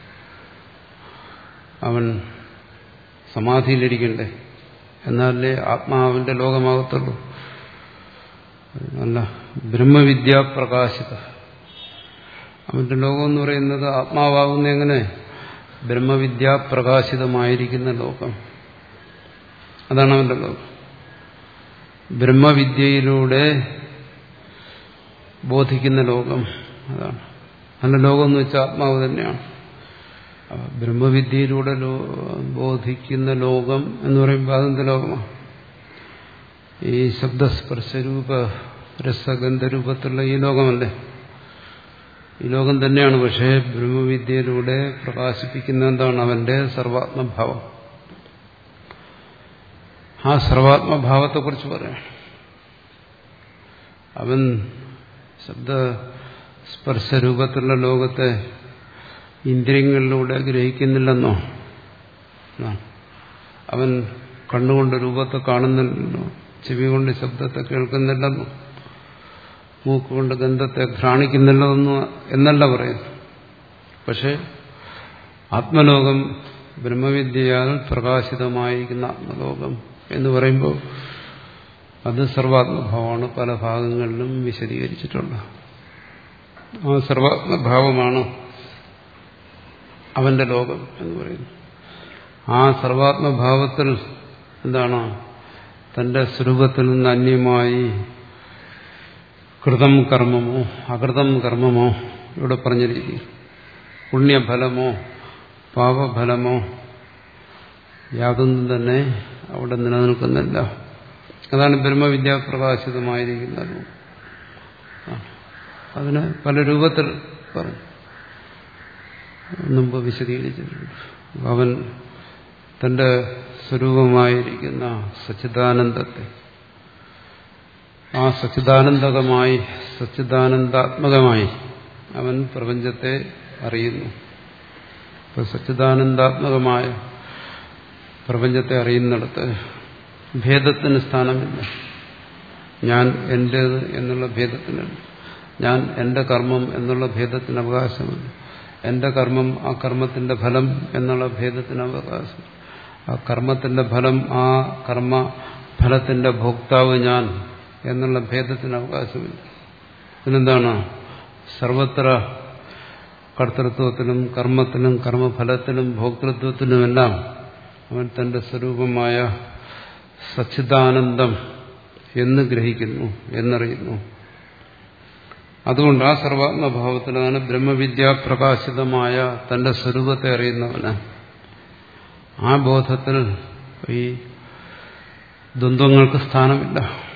അവൻ സമാധിയിലിരിക്കണ്ടേ? എന്നാലേ ആത്മാവിന്റെ ലോകമാകത്തുള്ളൂ. അല്ല, ബ്രഹ്മവിദ്യാ പ്രകാശിത അവന്റെ ലോകം എന്ന് പറയുന്നത് ആത്മാവാകുന്ന എങ്ങനെ? ബ്രഹ്മവിദ്യാ പ്രകാശിതമായിരിക്കുന്ന ലോകം, അതാണ് അവന്റെ ലോകം. ബ്രഹ്മവിദ്യയിലൂടെ ബോധിക്കുന്ന ലോകം, അതാണ് അവന്റെ ലോകം എന്ന് വെച്ചാൽ ആത്മാവ് തന്നെയാണ്. ബ്രഹ്മവിദ്യയിലൂടെ ബോധിക്കുന്ന ലോകം എന്ന് പറയുമ്പോൾ അതെന്ത് ലോകമാണ്? ഈ ശബ്ദസ്പർശരൂപ രസഗന്ധരൂപത്തിലുള്ള ഈ ലോകമല്ലേ? ഈ ലോകം തന്നെയാണ്. പക്ഷേ ബ്രഹ്മവിദ്യയിലൂടെ പ്രകാശിപ്പിക്കുന്ന എന്താണ്? അവന്റെ സർവാത്മഭാവം. ആ സർവാത്മഭാവത്തെക്കുറിച്ച് പറയാം. അവൻ ശബ്ദസ്പർശരൂപത്തിലുള്ള ലോകത്തെ ഇന്ദ്രിയങ്ങളിലൂടെ ഗ്രഹിക്കുന്നില്ലെന്നോ? അവൻ കണ്ണുകൊണ്ട് രൂപത്തെ കാണുന്നില്ലെന്നോ? ചെവി കൊണ്ട് ശബ്ദത്തെ കേൾക്കുന്നില്ലെന്നോ? മൂക്കുകൊണ്ട് ഗന്ധത്തെ ഘ്രാണിക്കുന്നില്ലെന്നോ എന്നല്ല പറയുന്നു. പക്ഷെ ആത്മലോകം, ബ്രഹ്മവിദ്യയാൽ പ്രകാശിതമായിരിക്കുന്ന ആത്മലോകം എന്ന് പറയുമ്പോൾ അത് സർവാത്മഭാവമാണ്. പല ഭാഗങ്ങളിലും വിശദീകരിച്ചിട്ടുണ്ട്. ആ സർവാത്മഭാവമാണ് അവന്റെ ലോകം എന്ന് പറയുന്നു. ആ സർവാത്മഭാവത്തിൽ എന്താണ്? തന്റെ സ്വരൂപത്തിൽ നിന്ന് അന്യമായി കൃതം കർമ്മമോ അകൃതം കർമ്മമോ ഇവിടെ പറഞ്ഞ രീതി, പുണ്യഫലമോ പാപഫലമോ യാതൊന്നും തന്നെ അവിടെ നിലനിൽക്കുന്നില്ല. അതാണ് ബ്രഹ്മവിദ്യാ പ്രകാശിതമായിരിക്കുന്നത്. അതിന് പല രൂപത്തിൽ പറഞ്ഞു മുമ്പ് വിശദീകരിച്ചിട്ടുണ്ട്. അവൻ തന്റെ സ്വരൂപമായിരിക്കുന്ന സച്ചിദാനന്ദത്തെ, ആ സച്ചിദാനന്ദകമായി സച്ചിദാനന്ദാത്മകമായി അവൻ പ്രപഞ്ചത്തെ അറിയുന്നു. ഇപ്പൊ സച്ചിദാനന്ദാത്മകമായ പ്രപഞ്ചത്തെ അറിയുന്നിടത്ത് ഭേദത്തിന് സ്ഥാനമില്ല. ഞാൻ എന്റേത് എന്നുള്ള ഭേദത്തിനല്ല, ഞാൻ എന്റെ കർമ്മം എന്നുള്ള ഭേദത്തിന് അവകാശമില്ല, എന്റെ കർമ്മം ആ കർമ്മത്തിന്റെ ഫലം എന്നുള്ള ഭേദത്തിന് അവകാശം, ആ കർമ്മത്തിന്റെ ഫലം ആ കർമ്മ ഫലത്തിന്റെ ഭോക്താവ് ഞാൻ എന്നുള്ള ഭേദത്തിന് അവകാശമില്ല. പിന്നെന്താണ്? സർവത്ര കർത്തൃത്വത്തിനും കർമ്മത്തിനും കർമ്മഫലത്തിനും ഭോക്തൃത്വത്തിനുമെല്ലാം അവൻ തന്റെ സ്വരൂപമായ സച്ചിദാനന്ദം എന്ന് ഗ്രഹിക്കുന്നു, എന്നറിയുന്നു. അതുകൊണ്ട് ആ സർവാത്മഭാവത്തിലാണ് ബ്രഹ്മവിദ്യാ പ്രകാശിതമായ തന്റെ സ്വരൂപത്തെ അറിയുന്നവന്. ആ ബോധത്തിൽ ഈ ദ്വന്ദ്വങ്ങൾക്ക് സ്ഥാനമില്ല.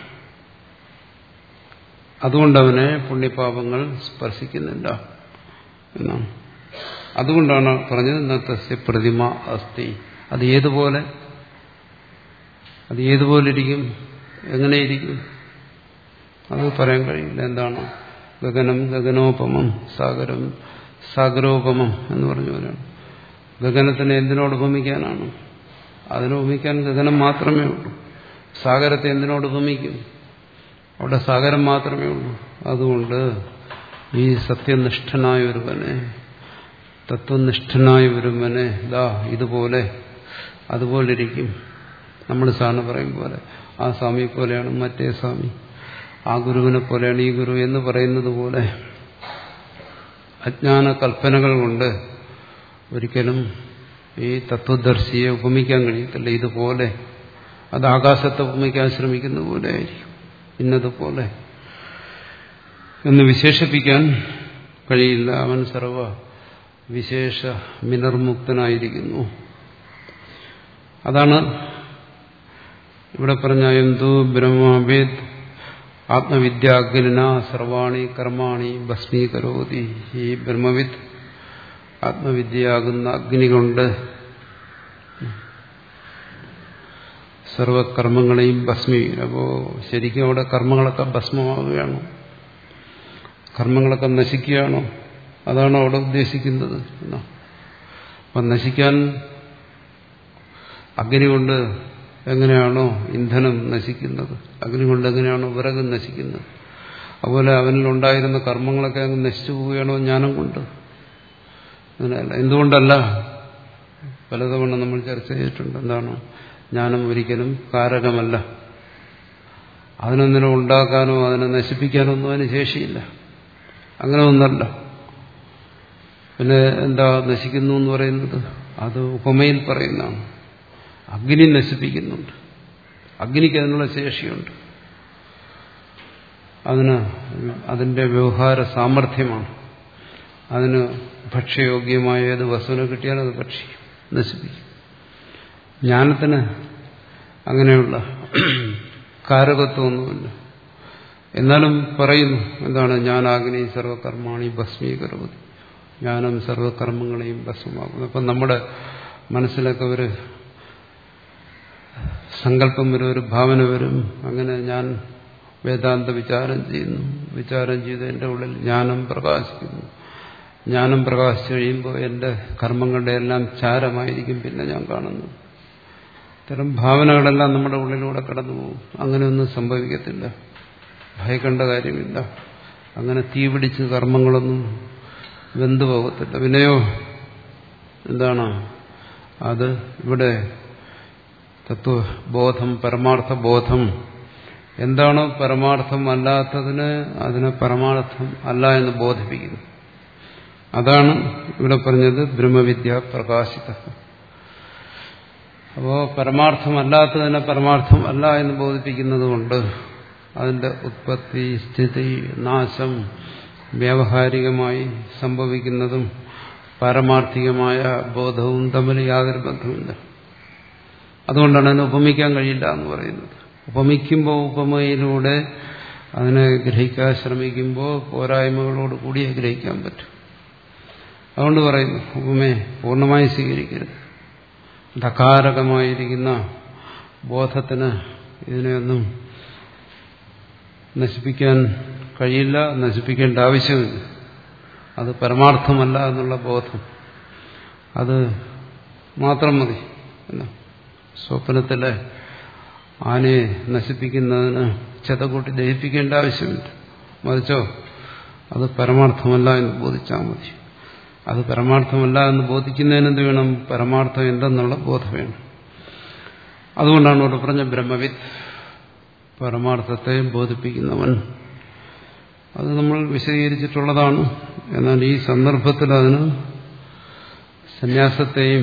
അതുകൊണ്ടവനെ പുണ്യപാപങ്ങൾ സ്പർശിക്കുന്നില്ല എന്നാണ്. അതുകൊണ്ടാണ് പറഞ്ഞത് നത്തസ്യ പ്രതിമ അസ്തി. അത് ഏതുപോലെ അത് ഏതുപോലെ ഇരിക്കും, എങ്ങനെയിരിക്കും, അത് പറയാൻ കഴിയില്ല. എന്താണ്? ഗഗനം ഗഗനോപമം, സാഗരം സാഗരോപമം എന്ന് പറഞ്ഞു വരാണ്. ഗഗനത്തിനെ എന്തിനോട് ഉപമിക്കാനാണ്? അതിനെ ഉപമിക്കാൻ ഗഗനം മാത്രമേ ഉള്ളൂ. സാഗരത്തെ എന്തിനോട് ഉപമിക്കും? അവിടെ സാഗരം മാത്രമേ ഉള്ളൂ. അതുകൊണ്ട് ഈ സത്യനിഷ്ഠനായ ഒരുവനെ, തത്വനിഷ്ഠനായ ഒരുവനെ ദാ ഇതുപോലെ അതുപോലെ ഇരിക്കും. നമ്മൾ സാറിന് പറയും പോലെ ആ സ്വാമിയെ പോലെയാണ് മറ്റേ സ്വാമി, ആ ഗുരുവിനെ പോലെയാണ് ഈ ഗുരു എന്ന് പറയുന്നത് പോലെ അജ്ഞാന കൽപ്പനകൾ കൊണ്ട് ഒരിക്കലും ഈ തത്വദർശിയെ ഉപമിക്കാൻ കഴിയത്തില്ല. ഇതുപോലെ അത് ആകാശത്തെ ഉപമിക്കാൻ ശ്രമിക്കുന്ന പോലെ ആയിരിക്കും, ഇന്നതുപോലെ എന്ന് വിശേഷിപ്പിക്കാൻ കഴിയില്ല. അവൻ സർവ വിശേഷ വിനിർമുക്തനായിരിക്കുന്നു. അതാണ് ഇവിടെ പറഞ്ഞ എന്തു ബ്രഹ്മവേദ് ആത്മവിദ്യാഗ്നിന സർവാണി കർമാണി ഭസ്മീകരോതി. ഈ ബ്രഹ്മവിദ് ആത്മവിദ്യയാകുന്ന അഗ്നി കൊണ്ട് സർവകർമ്മങ്ങളെയും ഭസ്മീ. അപ്പോ ശരിക്കും അവിടെ കർമ്മങ്ങളൊക്കെ ഭസ്മമാവുകയാണോ? കർമ്മങ്ങളൊക്കെ നശിക്കുകയാണോ? അതാണോ അവിടെ ഉദ്ദേശിക്കുന്നത്? അപ്പം നശിക്കാൻ അഗ്നി കൊണ്ട് എങ്ങനെയാണോ ഇന്ധനം നശിക്കുന്നത്, അഗ്നി കൊണ്ട് എങ്ങനെയാണോ വിറക് നശിക്കുന്നത്, അതുപോലെ അവനിലുണ്ടായിരുന്ന കർമ്മങ്ങളൊക്കെ അങ്ങ് നശിച്ചു പോവുകയാണോ ജ്ഞാനം കൊണ്ട്? അങ്ങനെയല്ല. എന്തുകൊണ്ടല്ല? പലതവണ നമ്മൾ ചർച്ച ചെയ്തിട്ടുണ്ട്. എന്താണ്? ജ്ഞാനം ഒരിക്കലും കാരകമല്ല. അതിനൊന്നിനെ ഉണ്ടാക്കാനോ അതിനെ നശിപ്പിക്കാനോ ഒന്നും അതിന് ശേഷിയില്ല. അങ്ങനെ ഒന്നല്ല. പിന്നെ എന്താ നശിക്കുന്നു എന്ന് പറയുന്നത്? അത് ഉപമയിൽ പറയുന്നതാണ്. അഗ്നി നശിപ്പിക്കുന്നുണ്ട്. അഗ്നിക്ക് അതിനുള്ള ശേഷിയുണ്ട്. അതിന് അതിന്റെ വ്യവഹാര സാമർഥ്യമാണ്. അതിന് ഭക്ഷ്യയോഗ്യമായ ഏത് വസ്തുവിനെ കിട്ടിയാലും അത് ഭക്ഷിക്കും, നശിപ്പിക്കും. ജ്ഞാനത്തിന് അങ്ങനെയുള്ള കാരകത്വമൊന്നുമില്ല. എന്നാലും പറയുന്നു എന്താണ്? ജ്ഞാനാഗ്നി സർവകർമാണി ഭസ്മീകരോതി. ജ്ഞാനം സർവകർമ്മങ്ങളെയും ഭസ്മമാക്കുന്നു. അപ്പം നമ്മുടെ മനസ്സിലൊക്കെ ഒരു സങ്കല്പം വരും, ഒരു ഭാവന വരും. അങ്ങനെ ഞാൻ വേദാന്ത വിചാരം ചെയ്യുന്നു, വിചാരം ചെയ്ത് എൻ്റെ ഉള്ളിൽ ജ്ഞാനം പ്രകാശിക്കുന്നു. ജ്ഞാനം പ്രകാശിച്ചു കഴിയുമ്പോൾ എൻ്റെ കർമ്മങ്ങളുടെ എല്ലാം ചാരമായിരിക്കും പിന്നെ ഞാൻ കാണുന്നത്. ഇത്തരം ഭാവനകളെല്ലാം നമ്മുടെ ഉള്ളിലൂടെ കടന്നു പോകും. അങ്ങനെയൊന്നും സംഭവിക്കത്തില്ല, ഭയക്കേണ്ട കാര്യമില്ല. അങ്ങനെ തീപിടിച്ച് കർമ്മങ്ങളൊന്നും വെന്തുപോകത്തില്ല. പിന്നെയോ എന്താണ് അത്? ഇവിടെ തത്വബോധം, പരമാർത്ഥ ബോധം എന്താണോ പരമാർത്ഥം അല്ലാത്തതിന് അതിനെ പരമാർത്ഥം അല്ല എന്ന് ബോധിപ്പിക്കുന്നു. അതാണ് ഇവിടെ പറഞ്ഞത് ബ്രഹ്മവിദ്യ പ്രകാശിത. അപ്പോൾ പരമാർത്ഥമല്ലാത്തതിനെ പരമാർത്ഥം അല്ല എന്ന് ബോധിപ്പിക്കുന്നത് കൊണ്ട് അതിന്റെ ഉത്പത്തി, സ്ഥിതി, നാശം വ്യാവഹാരികമായി സംഭവിക്കുന്നതും പാരമാർത്ഥികമായ ബോധവും തമ്മിൽ യാതൊരു ബന്ധമില്ല. അതുകൊണ്ടാണ് അതിനെ ഉപമിക്കാൻ കഴിയില്ല എന്ന് പറയുന്നത്. ഉപമിക്കുമ്പോൾ ഉപമയിലൂടെ അതിനെ ഗ്രഹിക്കാൻ ശ്രമിക്കുമ്പോൾ പോരായ്മകളോട് കൂടിയേ ഗ്രഹിക്കാൻ പറ്റും. അതുകൊണ്ട് പറയുന്നു ഉപമയെ പൂർണ്ണമായി സ്വീകരിക്കരുത്. ധകാരകമായിരിക്കുന്ന ബോധത്തിന് ഇതിനെയൊന്നും നശിപ്പിക്കാൻ കഴിയില്ല, നശിപ്പിക്കേണ്ട ആവശ്യമില്ല. അത് പരമാർത്ഥമല്ല എന്നുള്ള ബോധം അത് മാത്രം മതി. എന്നാ സ്വപ്നത്തിലെ ആനയെ നശിപ്പിക്കുന്നതിന് ചെതകൂട്ടി ദഹിപ്പിക്കേണ്ട ആവശ്യമില്ല. മറിച്ചോ അത് പരമാർത്ഥമല്ല എന്ന് ബോധിച്ചാൽ മതി. അത് പരമാർത്ഥമല്ല എന്ന് ബോധിക്കുന്നതിന് എന്ത് വേണം? പരമാർത്ഥം എന്തെന്നുള്ള ബോധം വേണം. അതുകൊണ്ടാണ് ഇവിടെ പറഞ്ഞ ബ്രഹ്മവിത്ത്, പരമാർത്ഥത്തെ ബോധിപ്പിക്കുന്നവൻ. അത് നമ്മൾ വിശദീകരിച്ചിട്ടുള്ളതാണ്. എന്നാൽ ഈ സന്ദർഭത്തിൽ അതിന് സന്യാസത്തെയും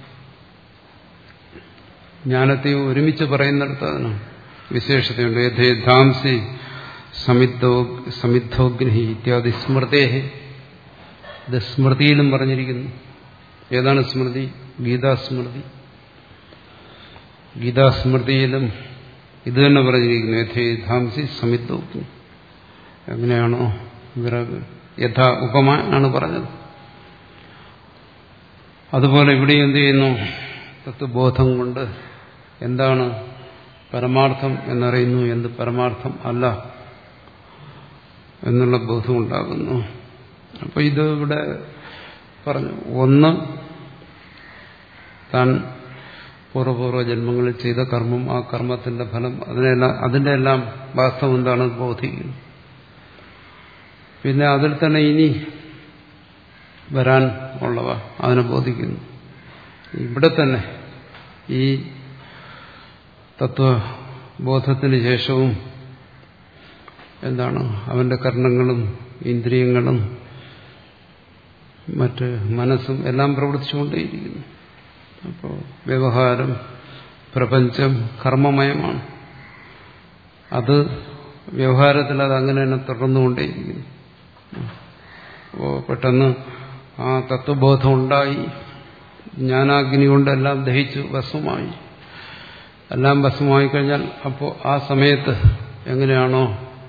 ജ്ഞാനത്തെയും ഒരുമിച്ച് പറയുന്നിടത്ത് അതിന് വിശേഷതയുണ്ട്. യഥേധാംസി സമിദ്ധോ സമിദ്ധോഗ്നി ഇത്യാദി സ്മൃതേഹി. ഇത് സ്മൃതിയിലും പറഞ്ഞിരിക്കുന്നു. ഏതാണ് സ്മൃതി? ഗീതാസ്മൃതി. ഗീതാസ്മൃതിയിലും ഇത് തന്നെ പറഞ്ഞിരിക്കുന്നു. യഥേധാംസി സമിദ്ധോഗ്നി. എങ്ങനെയാണോ വിറക്, യഥാ ഉപമ ആണ് പറഞ്ഞത്. അതുപോലെ ഇവിടെ എന്ത് ചെയ്യുന്നു? തത്വബോധം കൊണ്ട് എന്താണ് പരമാർത്ഥം എന്നറിയുന്നു, എന്ത് പരമാർത്ഥം അല്ല എന്നുള്ള ബോധം ഉണ്ടാകുന്നു. അപ്പൊ ഇത് ഇവിടെ പറഞ്ഞു. ഒന്ന്, താൻ പൂർവ്വപൂർവ്വ ജന്മങ്ങളിൽ ചെയ്ത കർമ്മം, ആ കർമ്മത്തിന്റെ ഫലം, അതിനെല്ലാം അതിന്റെ എല്ലാം വാസ്തവം എന്താണ് ബോധിക്കുന്നു. പിന്നെ അതിൽ തന്നെ ഇനി വരാൻ ഉള്ളവ അതിനെ ബോധിക്കുന്നു. ഇവിടെ തന്നെ ഈ തത്വബോധത്തിന് ശേഷവും എന്താണ് അവന്റെ കർണങ്ങളും ഇന്ദ്രിയങ്ങളും മറ്റ് മനസ്സും എല്ലാം പ്രവർത്തിച്ചുകൊണ്ടേയിരിക്കുന്നു. അപ്പോൾ വ്യവഹാരം, പ്രപഞ്ചം കർമ്മമയമാണ്. അത് വ്യവഹാരത്തിൽ അത് അങ്ങനെ തന്നെ തുടർന്നുകൊണ്ടേയിരിക്കുന്നു. അപ്പോൾ പെട്ടെന്ന് ആ തത്വബോധം ഉണ്ടായി, ജ്ഞാനാഗ്നി കൊണ്ടെല്ലാം ദഹിച്ചു ഭസ്മമായി. എല്ലാം ഭസ്മമായി കഴിഞ്ഞാൽ അപ്പോൾ ആ സമയത്ത് എങ്ങനെയാണോ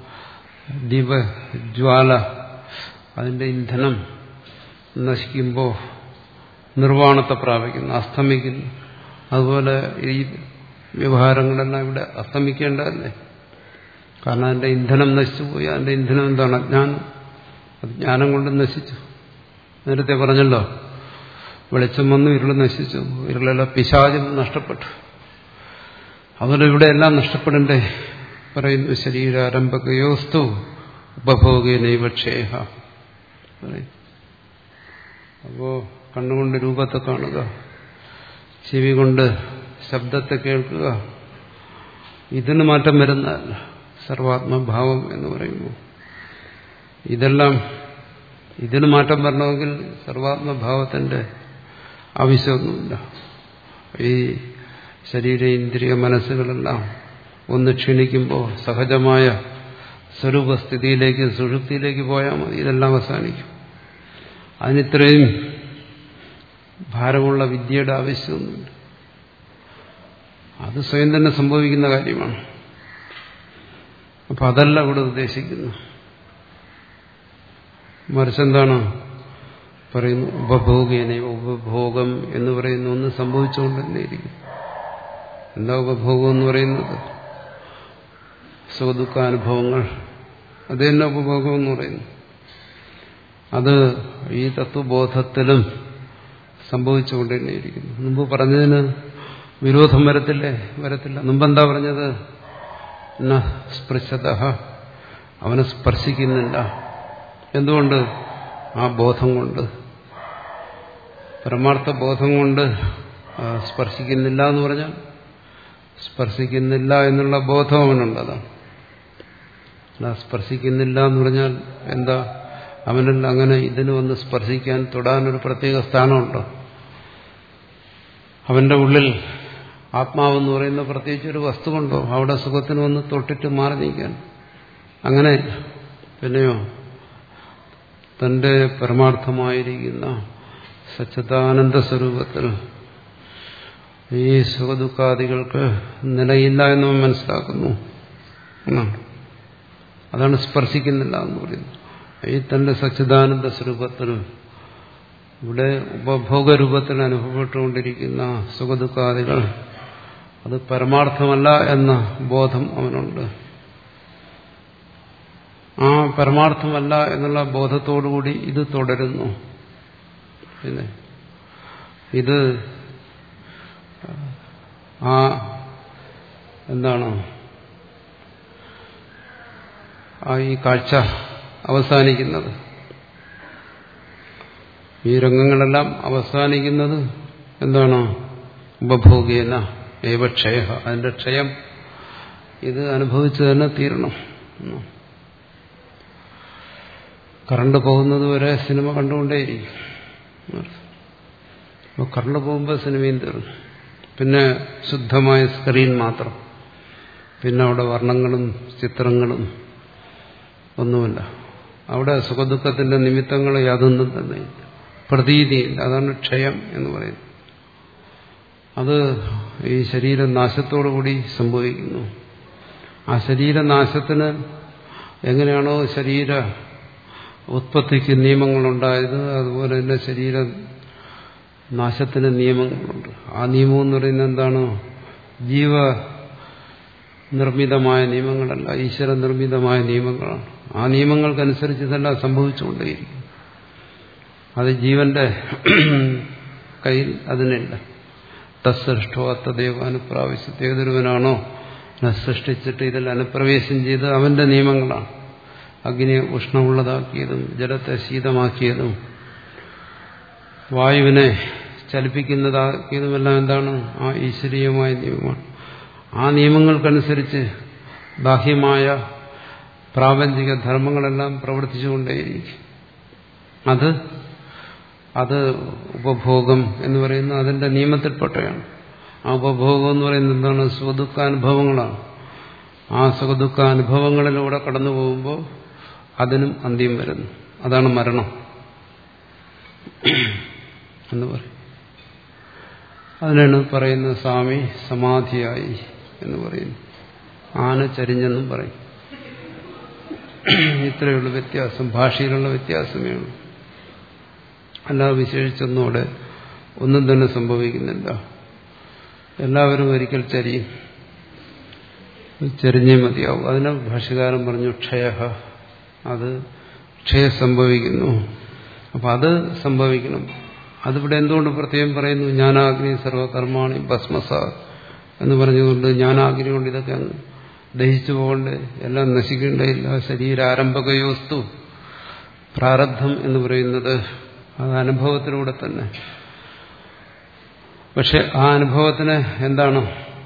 ദീപജ്വാല അതിന്റെ ഇന്ധനം നശിക്കുമ്പോൾ നിർവ്വാണത്തെ പ്രാപിക്കുന്നു, അസ്തമിക്കുന്നു. അതുപോലെ ഈ വ്യവഹാരങ്ങളെല്ലാം ഇവിടെ അസ്തമിക്കേണ്ടതല്ലേ? കാരണം അതിന്റെ ഇന്ധനം നശിച്ചുപോയി. അതിന്റെ ഇന്ധനം എന്താണ്? അജ്ഞാനം. അത് ജ്ഞാനം കൊണ്ട് നശിച്ചു. നേരത്തെ പറഞ്ഞല്ലോ, വെളിച്ചം വന്നു, ഇരുൾ നശിച്ചു. ഇരുളെല്ലാം പിശാചം നഷ്ടപ്പെട്ടു. അതുപോലെ ഇവിടെ എല്ലാം നഷ്ടപ്പെടണ്ടേ? പറയുന്നു ശരീരാരംഭകയോസ്തു ഉപഭോഗേനൈവ ക്ഷേഹ. അപ്പോ കണ്ണുകൊണ്ട് രൂപത്തെ കാണുക, ചെവി കൊണ്ട് ശബ്ദത്തെ കേൾക്കുക, ഇതിന് മാറ്റം വരുന്നതല്ല സർവാത്മഭാവം എന്ന് പറയുമ്പോൾ. ഇതെല്ലാം ഇതിന് മാറ്റം വരണമെങ്കിൽ സർവാത്മഭാവത്തിന്റെ ആവശ്യമൊന്നുമില്ല. ഈ ശരീര ഇന്ദ്രിയ മനസ്സുകളെല്ലാം ഒന്ന് ക്ഷീണിക്കുമ്പോൾ സഹജമായ സ്വരൂപസ്ഥിതിയിലേക്ക് സുഷുപ്തിയിലേക്ക് പോയാൽ മതി, ഇതെല്ലാം അവസാനിക്കും. അതിനിത്രയും ഭാരമുള്ള വിദ്യയുടെ ആവശ്യമൊന്നുമില്ല. അത് സ്വയം തന്നെ സംഭവിക്കുന്ന കാര്യമാണ്. അപ്പൊ അതല്ല ഇവിടെ ഉദ്ദേശിക്കുന്നു. മറിച്ചെന്താണ് പറയുന്നു? ഉപഭോഗേന. ഉപഭോഗം എന്ന് പറയുന്ന ഒന്ന് സംഭവിച്ചുകൊണ്ട് തന്നെ ഇരിക്കും. എന്താ ഉപഭോഗം എന്ന് പറയുന്നത്? സുഖദുഃഖാനുഭവങ്ങൾ, അത് തന്നെ ഉപഭോഗം എന്ന് പറയുന്നു. അത് ഈ തത്വബോധത്തിലും സംഭവിച്ചുകൊണ്ട് തന്നെ ഇരിക്കുന്നു. മുമ്പ് പറഞ്ഞതിന് വിരോധം വരത്തില്ലേ? വരത്തില്ല. മുമ്പെന്താ പറഞ്ഞത്? ന സ്പൃശതഃ, അവനെ സ്പർശിക്കുന്നില്ല. എന്തുകൊണ്ട്? ആ ബോധം കൊണ്ട്, പരമാർത്ഥ ബോധം കൊണ്ട് സ്പർശിക്കുന്നില്ല എന്ന് പറഞ്ഞാൽ സ്പർശിക്കുന്നില്ല എന്നുള്ള ബോധം അവനുണ്ടതാണ്. സ്പർശിക്കുന്നില്ല എന്ന് പറഞ്ഞാൽ എന്താ? അവനിൽ അങ്ങനെ ഇതിന് വന്ന് സ്പർശിക്കാൻ തൊടാനൊരു പ്രത്യേക സ്ഥാനമുണ്ടോ? അവന്റെ ഉള്ളിൽ ആത്മാവെന്ന് പറയുന്ന പ്രത്യേകിച്ച് ഒരു വസ്തുവുണ്ടോ അവിടെ സുഖത്തിന് വന്ന് തൊട്ടിട്ട് മാറി നീക്കാൻ? അങ്ങനെ പിന്നെയോ തന്റെ പരമാർത്ഥമായിരിക്കുന്ന സച്ചിദാനന്ദ സ്വരൂപത്തിൽ ഈ സുഖദുഃഖാദികൾക്ക് നിലയില്ല എന്ന് മനസ്സിലാക്കുന്നു എന്നാണ്. അതാണ് സ്പർശിക്കുന്നില്ല എന്ന് പറയുന്നത്. ഈ തന്റെ സച്ചിദാനന്ദ സ്വരൂപത്തിൽ ഇവിടെ ഉപഭോഗരൂപത്തിൽ അനുഭവപ്പെട്ടുകൊണ്ടിരിക്കുന്ന സുഖദുഃഖാദികൾ അത് പരമാർത്ഥമല്ല എന്ന ബോധം അവനുണ്ട്. ആ പരമാർത്ഥമല്ല എന്നുള്ള ബോധത്തോടുകൂടി ഇത് തുടരുന്നു. പിന്നെ ഇത് ആ എന്താണ് ആ ഈ കാഴ്ച അവസാനിക്കുന്നത്, ഈ രംഗങ്ങളെല്ലാം അവസാനിക്കുന്നത് എന്താണ്? ഉപഭോഗേന ഏവ ക്ഷയ. അതിന്റെ ക്ഷയം ഇത് അനുഭവിച്ചു തന്നെ തീരണം. കറണ്ട് പോകുന്നത് വരെ സിനിമ കണ്ടുകൊണ്ടേയിരിക്കും. അപ്പോൾ കറണ്ട് പോകുമ്പോൾ സിനിമയും തീർന്നു. പിന്നെ ശുദ്ധമായ സ്ക്രീൻ മാത്രം. പിന്നെ അവിടെ വർണ്ണങ്ങളും ചിത്രങ്ങളും ഒന്നുമില്ല. അവിടെ സുഖദുഃഖത്തിന്റെ നിമിത്തങ്ങൾ യാതൊന്നും തന്നെ പ്രതീതിയില്ല. അതാണ് ക്ഷയം എന്ന് പറയുന്നത്. അത് ഈ ശരീരനാശത്തോടുകൂടി സംഭവിക്കുന്നു. ആ ശരീരനാശത്തിന് എങ്ങനെയാണോ ശരീര ഉത്പത്തിക്ക് നിയമങ്ങളുണ്ടായത്, അതുപോലെ തന്നെ ശരീര നാശത്തിന് നിയമങ്ങളുണ്ട്. ആ നിയമം എന്ന് പറയുന്നത് എന്താണ്? ജീവ നിർമ്മിതമായ നിയമങ്ങളല്ല, ഈശ്വര നിർമ്മിതമായ നിയമങ്ങളാണ്. ആ നിയമങ്ങൾക്കനുസരിച്ച് ഇതെല്ലാം സംഭവിച്ചുകൊണ്ടേയിരിക്കും. അത് ജീവന്റെ കയ്യിൽ അതിനില്ല. തത്സൃഷ്ടോ തദ്ദൈവ അനുപ്രാവശ്യത്തെ. ഏതൊരുവനാണോ സൃഷ്ടിച്ചിട്ട് ഇതിൽ അനുപ്രവേശം ചെയ്ത് അവന്റെ നിയമങ്ങളാണ്. അഗ്നിയെ ഉഷ്ണമുള്ളതാക്കിയതും ജലത്തെ ശീതമാക്കിയതും വായുവിനെ ചലിപ്പിക്കുന്നതാക്കിയതുമെല്ലാം എന്താണ്? ആ ഈശ്വരീയമായ നിയമമാണ്. ആ നിയമങ്ങൾക്കനുസരിച്ച് ബാഹ്യമായ പ്രാപഞ്ചിക ധർമ്മങ്ങളെല്ലാം പ്രവർത്തിച്ചുകൊണ്ടേയിരിക്കും. അത് അത് ഉപഭോഗം എന്ന് പറയുന്നത് അതിന്റെ നിയമത്തിൽപ്പെട്ടതാണ്. ആ ഉപഭോഗം എന്ന് പറയുന്നത് എന്താണ്? സുഖദുഃഖാനുഭവങ്ങളാണ്. ആ സുഖദുഃഖാനുഭവങ്ങളിലൂടെ കടന്നു പോകുമ്പോൾ അതിനും അന്ത്യം വരുന്നു. അതാണ് മരണം എന്ന് പറയും. അതിനാണ് പറയുന്നത് സ്വാമി സമാധിയായി എന്ന് പറയുന്നു. ആന ചരിഞ്ഞെന്നും പറയും. ഇത്രയുള്ള വ്യത്യാസം, ഭാഷയിലുള്ള വ്യത്യാസമേ ഉള്ളൂ. അല്ലാതെ വിശേഷിച്ചൊന്നും അവിടെ ഒന്നും തന്നെ സംഭവിക്കുന്നില്ല. എല്ലാവരും ഒരിക്കൽ ചരിയും, ചെറിഞ്ഞേ മതിയാവും. അതിന് ഭാഷ്യകാരൻ പറഞ്ഞു ക്ഷയ, അത് ക്ഷയ സംഭവിക്കുന്നു. അപ്പം അത് സംഭവിക്കണം. അതിവിടെ എന്തുകൊണ്ട് പ്രത്യേകം പറയുന്നു? ജ്ഞാനാഗ്നി സർവകർമാണി ഭസ്മസ എന്ന് പറഞ്ഞുകൊണ്ട് ജ്ഞാനാഗ്നി കൊണ്ട് ഇതൊക്കെ അങ്ങ് ദഹിച്ചു പോകണ്ടേ, എല്ലാം നശിക്കേണ്ടയില്ല. ശരീരാരംഭകയോസ്തു പ്രാരബ്ധം എന്ന് പറയുന്നത് അത് അനുഭവത്തിലൂടെ തന്നെ. പക്ഷെ ആ അനുഭവത്തിന് എന്താണ്,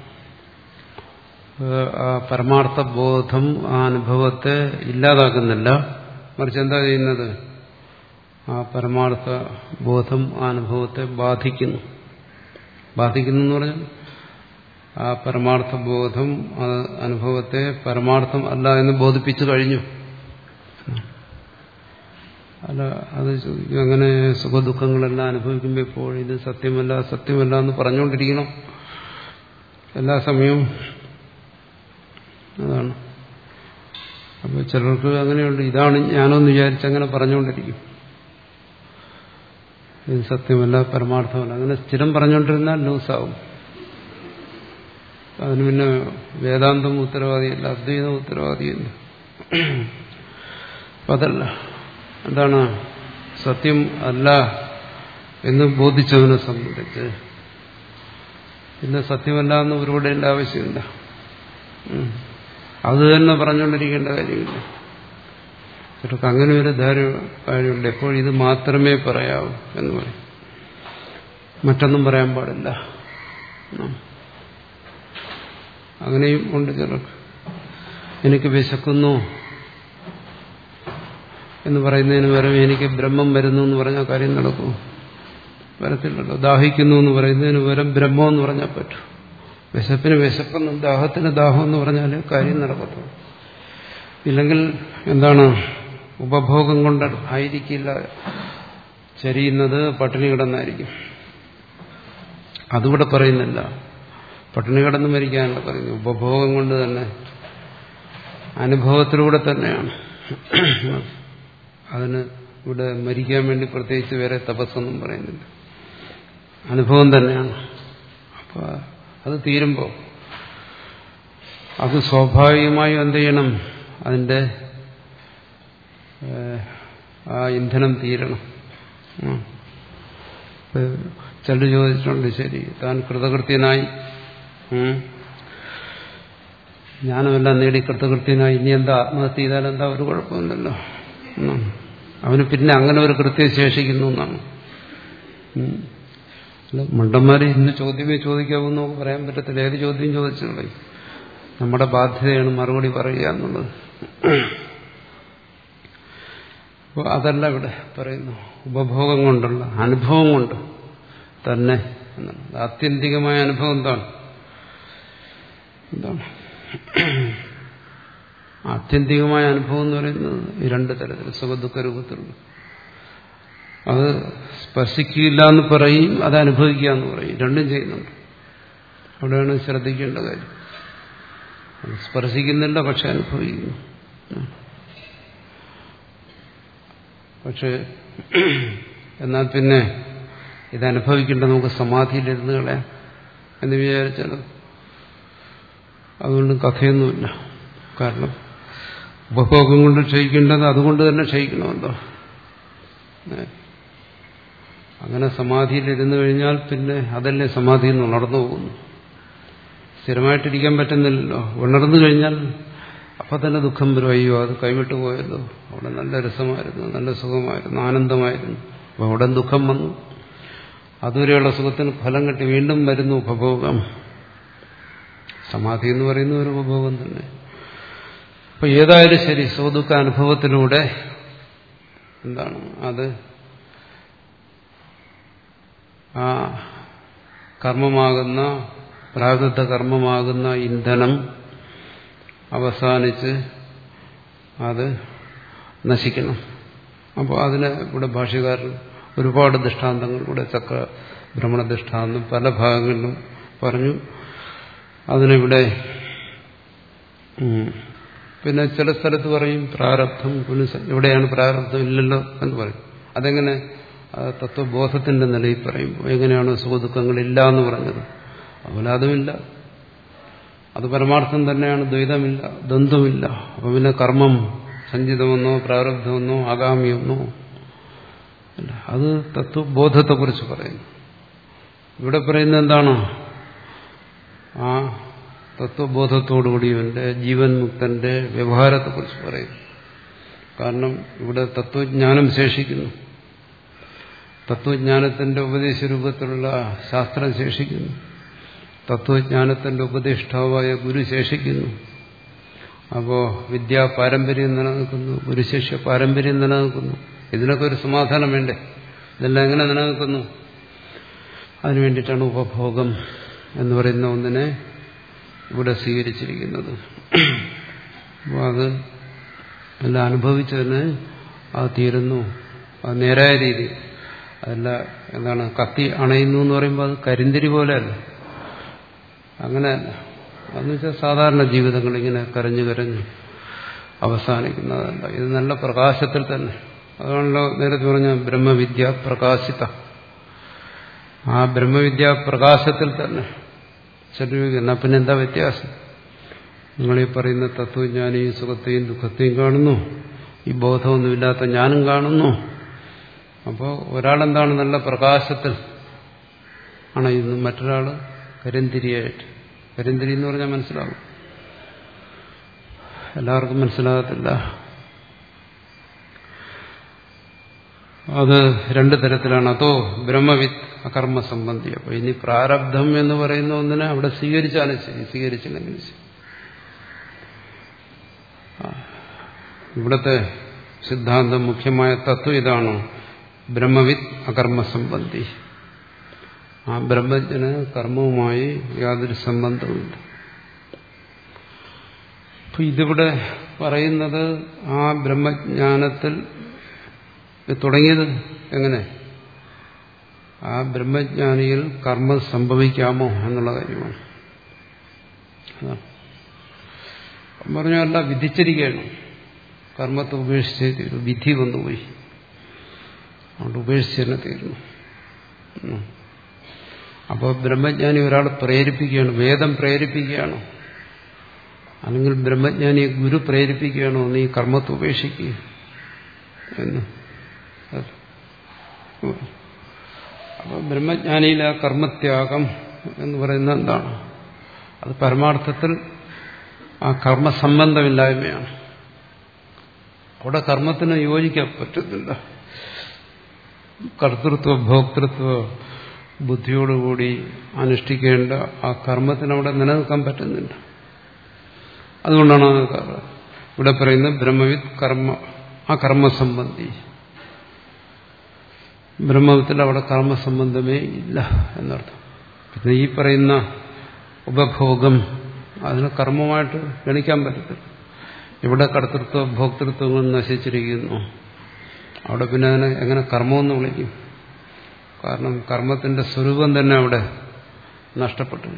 ആ പരമാർത്ഥ ബോധം ആ അനുഭവത്തെ ഇല്ലാതാക്കുന്നില്ല, മറിച്ച് എന്താ ചെയ്യുന്നത്, ആ പരമാർത്ഥ ബോധം ആ അനുഭവത്തെ ബാധിക്കുന്നു. ബാധിക്കുന്നു എന്ന് പറഞ്ഞാൽ ആ പരമാർത്ഥ ബോധം ആ അനുഭവത്തെ പരമാർത്ഥം അല്ല എന്ന് ബോധിപ്പിച്ചു കഴിഞ്ഞു. അല്ല, അത് അങ്ങനെ സുഖദുഃഖങ്ങളെല്ലാം അനുഭവിക്കുമ്പോൾ ഇപ്പോൾ ഇത് സത്യമല്ല സത്യമല്ല എന്ന് പറഞ്ഞുകൊണ്ടിരിക്കണം എല്ലാ സമയവും. അതാണ്. അപ്പോൾ ചിലർക്ക് അങ്ങനെയുണ്ട്, ഇതാണ് ഞാനെന്ന് വിചാരിച്ചങ്ങനെ പറഞ്ഞുകൊണ്ടിരിക്കും, ഇത് സത്യമല്ല പരമാർത്ഥമല്ല. അങ്ങനെ സ്ഥിരം പറഞ്ഞുകൊണ്ടിരുന്നാൽ ലൂസാവും. അതിന് പിന്നെ വേദാന്തം ഉത്തരവാദിയല്ല, അദ്വൈതം ഉത്തരവാദിയല്ല. അപ്പം അതല്ല, എന്താണ് സത്യം അല്ല എന്ന് ബോധിച്ചവനെ സംബന്ധിച്ച് പിന്നെ സത്യമല്ല എന്ന് ഉരുവിടേണ്ട ആവശ്യമില്ല. അത് തന്നെ പറഞ്ഞുകൊണ്ടിരിക്കേണ്ട കാര്യമില്ല. ചിലർക്ക് അങ്ങനെ ഒരു ധാരണ കാര്യമുണ്ട്, എപ്പോഴും ഇത് മാത്രമേ പറയാവൂ എന്ന് പറയും, മറ്റൊന്നും പറയാൻ പാടില്ല. അങ്ങനെയും ഉണ്ട് ചിലർക്ക്. എനിക്ക് വിശക്കുന്നു എന്ന് പറയുന്നതിന് പകരം എനിക്ക് ബ്രഹ്മം വരുന്നു എന്ന് പറഞ്ഞാൽ കാര്യം നടക്കും? വരത്തില്ലല്ലോ. ദാഹിക്കുന്നു എന്ന് പറയുന്നതിന് പകരം ബ്രഹ്മം എന്ന് പറഞ്ഞാൽ പറ്റും. വിശപ്പിന് വിശപ്പെന്നും ദാഹത്തിന് ദാഹം എന്ന് പറഞ്ഞാൽ കാര്യം നടക്കത്തുള്ളൂ. ഇല്ലെങ്കിൽ എന്താണ്, ഉപഭോഗം കൊണ്ട് ആയിരിക്കില്ല ചരിയുന്നത്, പട്ടിണി കിടന്നായിരിക്കും. അതിവിടെ പറയുന്നില്ല, പട്ടിണി കിടന്ന് മരിക്കാനല്ല പറയുന്നു, ഉപഭോഗം കൊണ്ട് തന്നെ, അനുഭവത്തിലൂടെ തന്നെയാണ്. അതിന് ഇവിടെ മരിക്കാൻ വേണ്ടി പ്രത്യേകിച്ച് വേറെ തപസ്സൊന്നും പറയുന്നില്ല, അനുഭവം തന്നെയാണ്. അപ്പോൾ അത് തീരുമ്പോൾ അത് സ്വാഭാവികമായും എന്ത് ചെയ്യണം, അതിൻ്റെ ആ ഇന്ധനം തീരണം. ചിലർ ചോദിച്ചിട്ടുണ്ട്, ശരി താൻ കൃതകൃത്യനായി, ജ്ഞാനമെല്ലാം നേടി കൃതകൃത്യനായി, ഇനി എന്താ ആത്മഹത്യ ചെയ്താൽ എന്താ, ഒരു കുഴപ്പമില്ലല്ലോ, അവന് പിന്നെ അങ്ങനെ ഒരു കൃത്യം ശേഷിക്കുന്നു എന്നാണ്. മണ്ടന്മാർ ഇന്ന് ചോദ്യമേ ചോദിക്കാവൂ എന്ന് നമുക്ക് പറയാൻ പറ്റത്തില്ല. ഏത് ചോദ്യം ചോദിച്ചുള്ളൂ, നമ്മുടെ ബാധ്യതയാണ് മറുപടി പറയുക എന്നുള്ളത്. അപ്പോൾ അതല്ല ഇവിടെ പറയുന്നു, ഉപഭോഗം കൊണ്ടുള്ള അനുഭവം കൊണ്ട് തന്നെ എന്നാണ്. ആത്യന്തികമായ അനുഭവം എന്താണ് എന്താണ് ആത്യന്തികമായ അനുഭവം എന്ന് പറയുന്നത് ഈ രണ്ട് തരത്തിൽ, സുഖദുഃഖ രൂപത്തിലുള്ള. അത് സ്പർശിക്കില്ല എന്ന് പറയും, അത് അനുഭവിക്കുക എന്ന് പറയും, രണ്ടും ചെയ്യുന്നുണ്ട്. അവിടെയാണ് ശ്രദ്ധിക്കേണ്ട കാര്യം. സ്പർശിക്കുന്നില്ല, പക്ഷെ അനുഭവിക്കുന്നു. പക്ഷെ എന്നാൽ പിന്നെ ഇതനുഭവിക്കേണ്ട നമുക്ക് സമാധിയിലിരുന്ന് കളയാം എന്ന് വിചാരിച്ചാലും അതുകൊണ്ട് കഥയൊന്നുമില്ല. കാരണം ഉപഭോഗം കൊണ്ട് ക്ഷയിക്കേണ്ടത് അതുകൊണ്ട് തന്നെ ക്ഷയിക്കണമല്ലോ. അങ്ങനെ സമാധിയിലിരുന്നു കഴിഞ്ഞാൽ പിന്നെ അതല്ലേ സമാധിയിൽ നിന്ന് ഉണർന്നു പോകുന്നു. സ്ഥിരമായിട്ടിരിക്കാൻ പറ്റുന്നില്ലല്ലോ. ഉണർന്നു കഴിഞ്ഞാൽ അപ്പം തന്നെ ദുഃഖം വരും, അയ്യോ അത് കൈവിട്ടു പോയല്ലോ, അവിടെ നല്ല രസമായിരുന്നു, നല്ല സുഖമായിരുന്നു, ആനന്ദമായിരുന്നു, അപ്പം അവിടെ ദുഃഖം വന്നു. അതുവരെയുള്ള സുഖത്തിന് ഫലം കിട്ടി, വീണ്ടും വരുന്നു ഉപഭോഗം. സമാധി എന്ന് പറയുന്ന ഒരു ഉപഭോഗം തന്നെ. അപ്പൊ ഏതായാലും ശരി, സുഖദുഃഖ അനുഭവത്തിലൂടെ എന്താണ് അത് ആ കർമ്മമാകുന്ന പ്രാകൃത കർമ്മമാകുന്ന ഇന്ധനം അവസാനിച്ച് അത് നശിക്കണം. അപ്പോൾ അതിന് ഇവിടെ ഭാഷ്യകാരൻ ഒരുപാട് ദൃഷ്ടാന്തങ്ങൾ, ഇവിടെ ചക്ര ഭ്രമണ ദൃഷ്ടാന്തം പല ഭാഗങ്ങളിലും പറഞ്ഞു. അതിനിവിടെ പിന്നെ ചില സ്ഥലത്ത് പറയും പ്രാരബ്ധം, പുനഃ എവിടെയാണ് പ്രാരബ്ധം ഇല്ലല്ലോ എന്ന് പറയും. അതെങ്ങനെ തത്വബോധത്തിന്റെ നിലയിൽ പറയുമ്പോൾ എങ്ങനെയാണ് സുഖദുഃഖങ്ങളില്ല എന്ന് പറഞ്ഞത്? അതുപോലെ അതുമില്ല, അത് പരമാർത്ഥം തന്നെയാണ്, ദ്വൈതമില്ല, ദ്വന്ദ്വമില്ല. അപ്പൊ പിന്നെ കർമ്മം സഞ്ചിതമെന്നോ പ്രാരബ്ധമെന്നോ ആഗാമിയെന്നോ അല്ല, അത് തത്വബോധത്തെക്കുറിച്ച് പറയുന്നു. ഇവിടെ പറയുന്നത് എന്താണ്? ആ തത്വബോധത്തോടുകൂടിയവന്റെ ജീവൻ മുക്തന്റെ വ്യവഹാരത്തെക്കുറിച്ച് പറയുന്നു. കാരണം ഇവിടെ തത്വജ്ഞാനം ശേഷിക്കുന്നു, തത്വജ്ഞാനത്തിന്റെ ഉപദേശ രൂപത്തിലുള്ള ശാസ്ത്രം ശേഷിക്കുന്നു, തത്വജ്ഞാനത്തിന്റെ ഉപദേഷ്ടാവായ ഗുരു ശേഷിക്കുന്നു. അപ്പോ വിദ്യാ പാരമ്പര്യം നിലനിൽക്കുന്നു, ഗുരുശിഷ്യ പാരമ്പര്യം നിലനിൽക്കുന്നു. ഇതിനൊക്കെ ഒരു സമാധാനം വേണ്ടേ? ഇതെല്ലാം എങ്ങനെ നിലനിൽക്കുന്നു? അതിനു വേണ്ടിയിട്ടാണ് ഉപഭോഗം എന്ന് പറയുന്ന ഒന്നിനെ ഇവിടെ സ്വീകരിച്ചിരിക്കുന്നത്. അപ്പോൾ അത് എല്ലാം അനുഭവിച്ചതിന് അത് തീരുന്നു. അത് നേരായ രീതി അതല്ല. എന്താണ് കത്തി അണയുന്നു എന്ന് പറയുമ്പോൾ അത് കരിന്തിരി പോലെയല്ല, അങ്ങനെയല്ല. അതെന്ന് വെച്ചാൽ സാധാരണ ജീവിതങ്ങൾ ഇങ്ങനെ കരഞ്ഞു കരഞ്ഞ് അവസാനിക്കുന്നതല്ല. ഇത് നല്ല പ്രകാശത്തിൽ തന്നെ. അതാണല്ലോ നേരത്തെ പറഞ്ഞ ബ്രഹ്മവിദ്യ പ്രകാശിത. ആ ബ്രഹ്മവിദ്യ പ്രകാശത്തിൽ തന്നെ ചെല്ലുക. പിന്നെ എന്താ വ്യത്യാസം? നിങ്ങളീ പറയുന്ന തത്വജ്ഞാനി സുഖത്തെയും ദുഃഖത്തെയും കാണുന്നു, ഈ ബോധമൊന്നുമില്ലാത്ത ഞാനും കാണുന്നു. അപ്പോൾ ഒരാളെന്താണ് നല്ല പ്രകാശത്തിൽ അണയുന്നു, മറ്റൊരാൾ കരിന്തിരിയായിട്ട്. കരിന്തിരി എന്ന് പറഞ്ഞാൽ മനസ്സിലാവും, എല്ലാവർക്കും മനസ്സിലാകത്തില്ല. അത് രണ്ടു തരത്തിലാണ്. അതോ ബ്രഹ്മവിത്ത് അകർമ്മ സംബന്ധി. അപ്പൊ ഇനി പ്രാരബ്ധം എന്ന് പറയുന്ന ഒന്നിനെ അവിടെ സ്വീകരിച്ചാലും ശരി, സ്വീകരിച്ചില്ലെങ്കിലും ശരി. ഇവിടുത്തെ സിദ്ധാന്തം മുഖ്യമായ തത്വം ഇതാണ്, ബ്രഹ്മവിത്ത് അകർമ്മ സംബന്ധി. ആ ബ്രഹ്മജ്ഞന് കർമ്മവുമായി യാതൊരു സംബന്ധവുമില്ല. അപ്പൊ ഇതിവിടെ പറയുന്നത് ആ ബ്രഹ്മജ്ഞാനത്തിൽ തുടങ്ങിയത് എങ്ങനെ? ആ ബ്രഹ്മജ്ഞാനിയിൽ കർമ്മം സംഭവിക്കാമോ എന്നുള്ള കാര്യമാണ്. പറഞ്ഞല്ല, വിധിച്ചിരിക്കുകയാണ്. കർമ്മത്തെ ഉപേക്ഷിച്ച് തീരും. വിധി വന്നുപോയി, അതുകൊണ്ട് ഉപേക്ഷിച്ച് തന്നെ തീരുന്നു. അപ്പോൾ ബ്രഹ്മജ്ഞാനി ഒരാൾ പ്രേരിപ്പിക്കുകയാണ്, വേദം പ്രേരിപ്പിക്കുകയാണോ, അല്ലെങ്കിൽ ബ്രഹ്മജ്ഞാനിയെ ഗുരു പ്രേരിപ്പിക്കുകയാണോ നീ കർമ്മത്തെ ഉപേക്ഷിക്കുക എന്ന്? അപ്പോൾ ബ്രഹ്മജ്ഞാനിയിലെ ആ കർമ്മത്യാഗം എന്ന് പറയുന്നത് എന്താണ്? അത് പരമാർത്ഥത്തിൽ ആ കർമ്മസംബന്ധമില്ലായ്മയാണ്. അവിടെ കർമ്മത്തിന് യോജിക്കാൻ പറ്റുന്നില്ല. കർത്തൃത്വ ഭോക്തൃത്വ ബുദ്ധിയോടുകൂടി അനുഷ്ഠിക്കേണ്ട ആ കർമ്മത്തിന് അവിടെ നിലനിൽക്കാൻ പറ്റുന്നില്ല. അതുകൊണ്ടാണ് ഇവിടെ പറയുന്നത് ബ്രഹ്മവിത്ത് കർമ്മ ആ കർമ്മസംബന്ധി. ബ്രഹ്മത്തിൽ അവിടെ കർമ്മസംബന്ധമേ ഇല്ല എന്നർത്ഥം. പിന്നെ ഈ പറയുന്ന ഉപഭോഗം അതിന് കർമ്മമായിട്ട് ഗണിക്കാൻ പറ്റത്തില്ല. ഇവിടെ കർത്തൃത്വ ഭോക്തൃത്വങ്ങൾ നശിച്ചിരിക്കുന്നു. അവിടെ പിന്നെ അതിനെ എങ്ങനെ കർമ്മമെന്ന് വിളിക്കും? കാരണം കർമ്മത്തിന്റെ സ്വരൂപം തന്നെ അവിടെ നഷ്ടപ്പെട്ടു.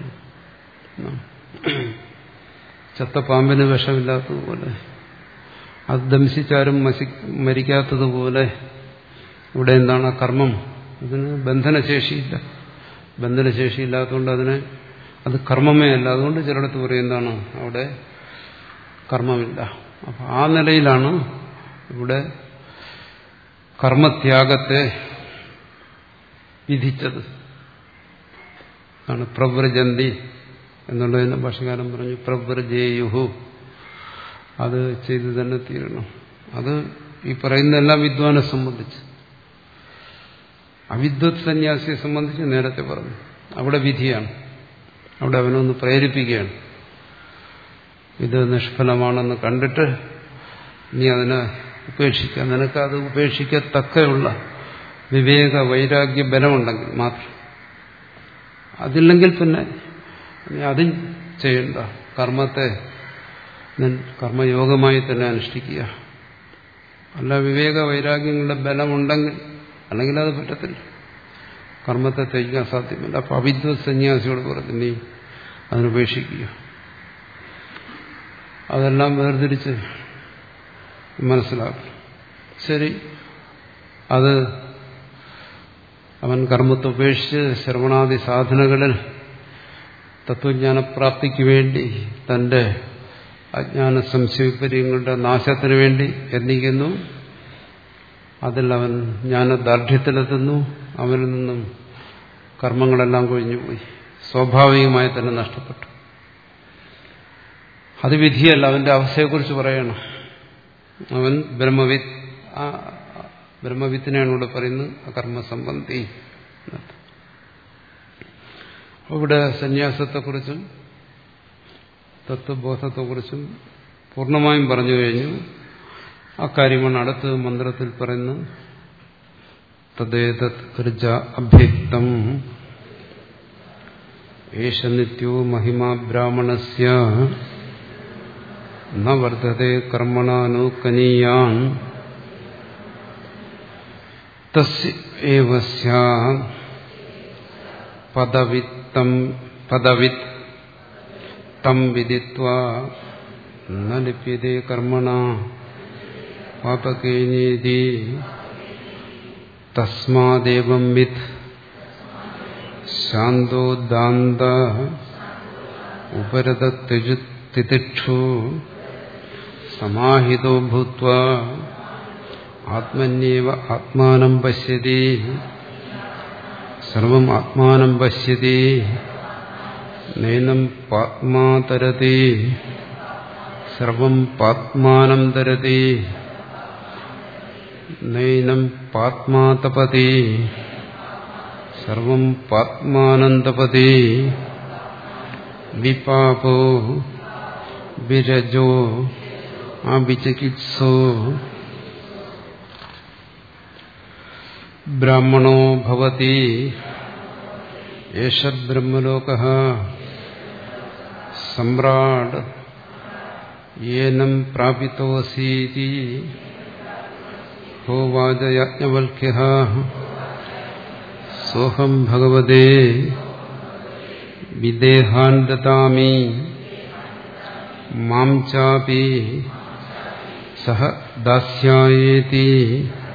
ചത്ത പാമ്പിന് വിഷമില്ലാത്തതുപോലെ, അത് ദംശിച്ചാലും മരിക്കാത്തതുപോലെ ഇവിടെ എന്താണ് കർമ്മം? അതിന് ബന്ധനശേഷിയില്ല. ബന്ധനശേഷിയില്ലാത്തതുകൊണ്ട് അതിന് അത് കർമ്മമേ അല്ല. അതുകൊണ്ട് ചിലയിടത്ത് പറയും എന്താണ് അവിടെ കർമ്മമില്ല. അപ്പൊ ആ നിലയിലാണ് ഇവിടെ കർമ്മത്യാഗത്തെ വിധിച്ചത്. ആണ് പ്രവ്രജന്തി എന്നുള്ളതിന് ഭാഷകാരൻ പറഞ്ഞു പ്രവ്രജേയുഹു. അത് ചെയ്തു തന്നെ തീരണം. അത് ഈ പറയുന്ന എല്ലാ വിദ്വാനെ സംബന്ധിച്ച്. അവിദ്വത് സന്യാസിയെ സംബന്ധിച്ച് നേരത്തെ പറഞ്ഞു, അവിടെ വിധിയാണ്. അവിടെ അവനൊന്ന് പ്രേരിപ്പിക്കുകയാണ്. ഇത് നിഷ്ഫലമാണെന്ന് കണ്ടിട്ട് നീ അതിനെ ഉപേക്ഷിക്കുക. നിനക്ക് അത് ഉപേക്ഷിക്കത്തക്കയുള്ള വിവേക വൈരാഗ്യ ബലമുണ്ടെങ്കിൽ മാത്രം. അതില്ലെങ്കിൽ പിന്നെ നീ അതും ചെയ്യണ്ട. കർമ്മത്തെ കർമ്മയോഗമായി തന്നെ അനുഷ്ഠിക്കുക. അല്ല വിവേക വൈരാഗ്യങ്ങളുടെ ബലമുണ്ടെങ്കിൽ, അല്ലെങ്കിൽ അത് പറ്റത്തില്ല. കർമ്മത്തെ ത്യജിക്കാൻ സാധ്യമല്ല. അപ്പൊ അവിദ്വത് സന്യാസിയോട് പറഞ്ഞു നീ അതിനുപേക്ഷിക്കുക. അതെല്ലാം വേർതിരിച്ച് മനസ്സിലാക്കും. ശരി, അത് അവൻ കർമ്മത്തെ ഉപേക്ഷിച്ച് ശ്രവണാദി സാധനകളിൽ തത്വജ്ഞാനപ്രാപ്തിക്ക് വേണ്ടി തന്റെ അജ്ഞാന സംശയവിപര്യങ്ങളുടെ നാശത്തിനു വേണ്ടി യത്നിക്കുന്നു. അതിൽ അവൻ ജ്ഞാനദാർഢ്യത്തിലെത്തുന്നു. അവനിൽ നിന്നും കർമ്മങ്ങളെല്ലാം കൊഴിഞ്ഞുപോയി. സ്വാഭാവികമായി തന്നെ നഷ്ടപ്പെട്ടു. അത് വിധിയല്ല, അവന്റെ അവസ്ഥയെക്കുറിച്ച് പറയണം. അവൻ ബ്രഹ്മവിത്ത്, ആ ബ്രഹ്മവിത്തിനെയാണ് ഇവിടെ പറയുന്നത് അകർമ്മസംബന്ധി. ഇവിടെ സന്യാസത്തെക്കുറിച്ചും തത്വബോധത്തെക്കുറിച്ചും പൂർണ്ണമായും പറഞ്ഞു കഴിഞ്ഞു. അക്കാര്യമാണ് അടുത്ത മന്ത്രത്തിൽ പറയുന്നത്. തദ്ദേതത് ഋജ അഭ്യക്തം ഏഷ നിത്യോ മഹിമാ ബ്രാഹ്മണസ്യ ന വർദ്ധതേ കർമ്മണാനുകനീയാൻ തസ്യ ഏവ സ്യാത് പദവിത്തം പദവിത് തം വിദിത്വാ ന ലിപ്യതേ കർമ്മണാ പാപകേനേതി തസ്മാദേവം വിത് ശാന്തോ ദാന്ത ഉപരതത്യുതിക്ഷു സമാഹിതോ ഭൂത്വാ ആത്മന്യേവ ആത്മാനം പശ്യതി സർവം ആത്മാനം പശ്യതി നൈനം പാത്മാ തരതി സർവം പാത്മാനം തരതി നൈനം പാത്മാ തപതി സർവം പാത്മാനന്തപതി വിപാപോ വിരജോ അവിചികിത്സോ ബ്രാഹ്മണോ ഭവതി ഏഷ ബ്രഹ്മലോകഃ സമ്രാട് യേനം പ്രാപിതോസീതി ഹോവാച യാജ്ഞവൽക്യഃ സോഹം ഭഗവതേ വിദേഹാൻ ദദാമി മാം ചാപി സഹ ദാസ്യായേതി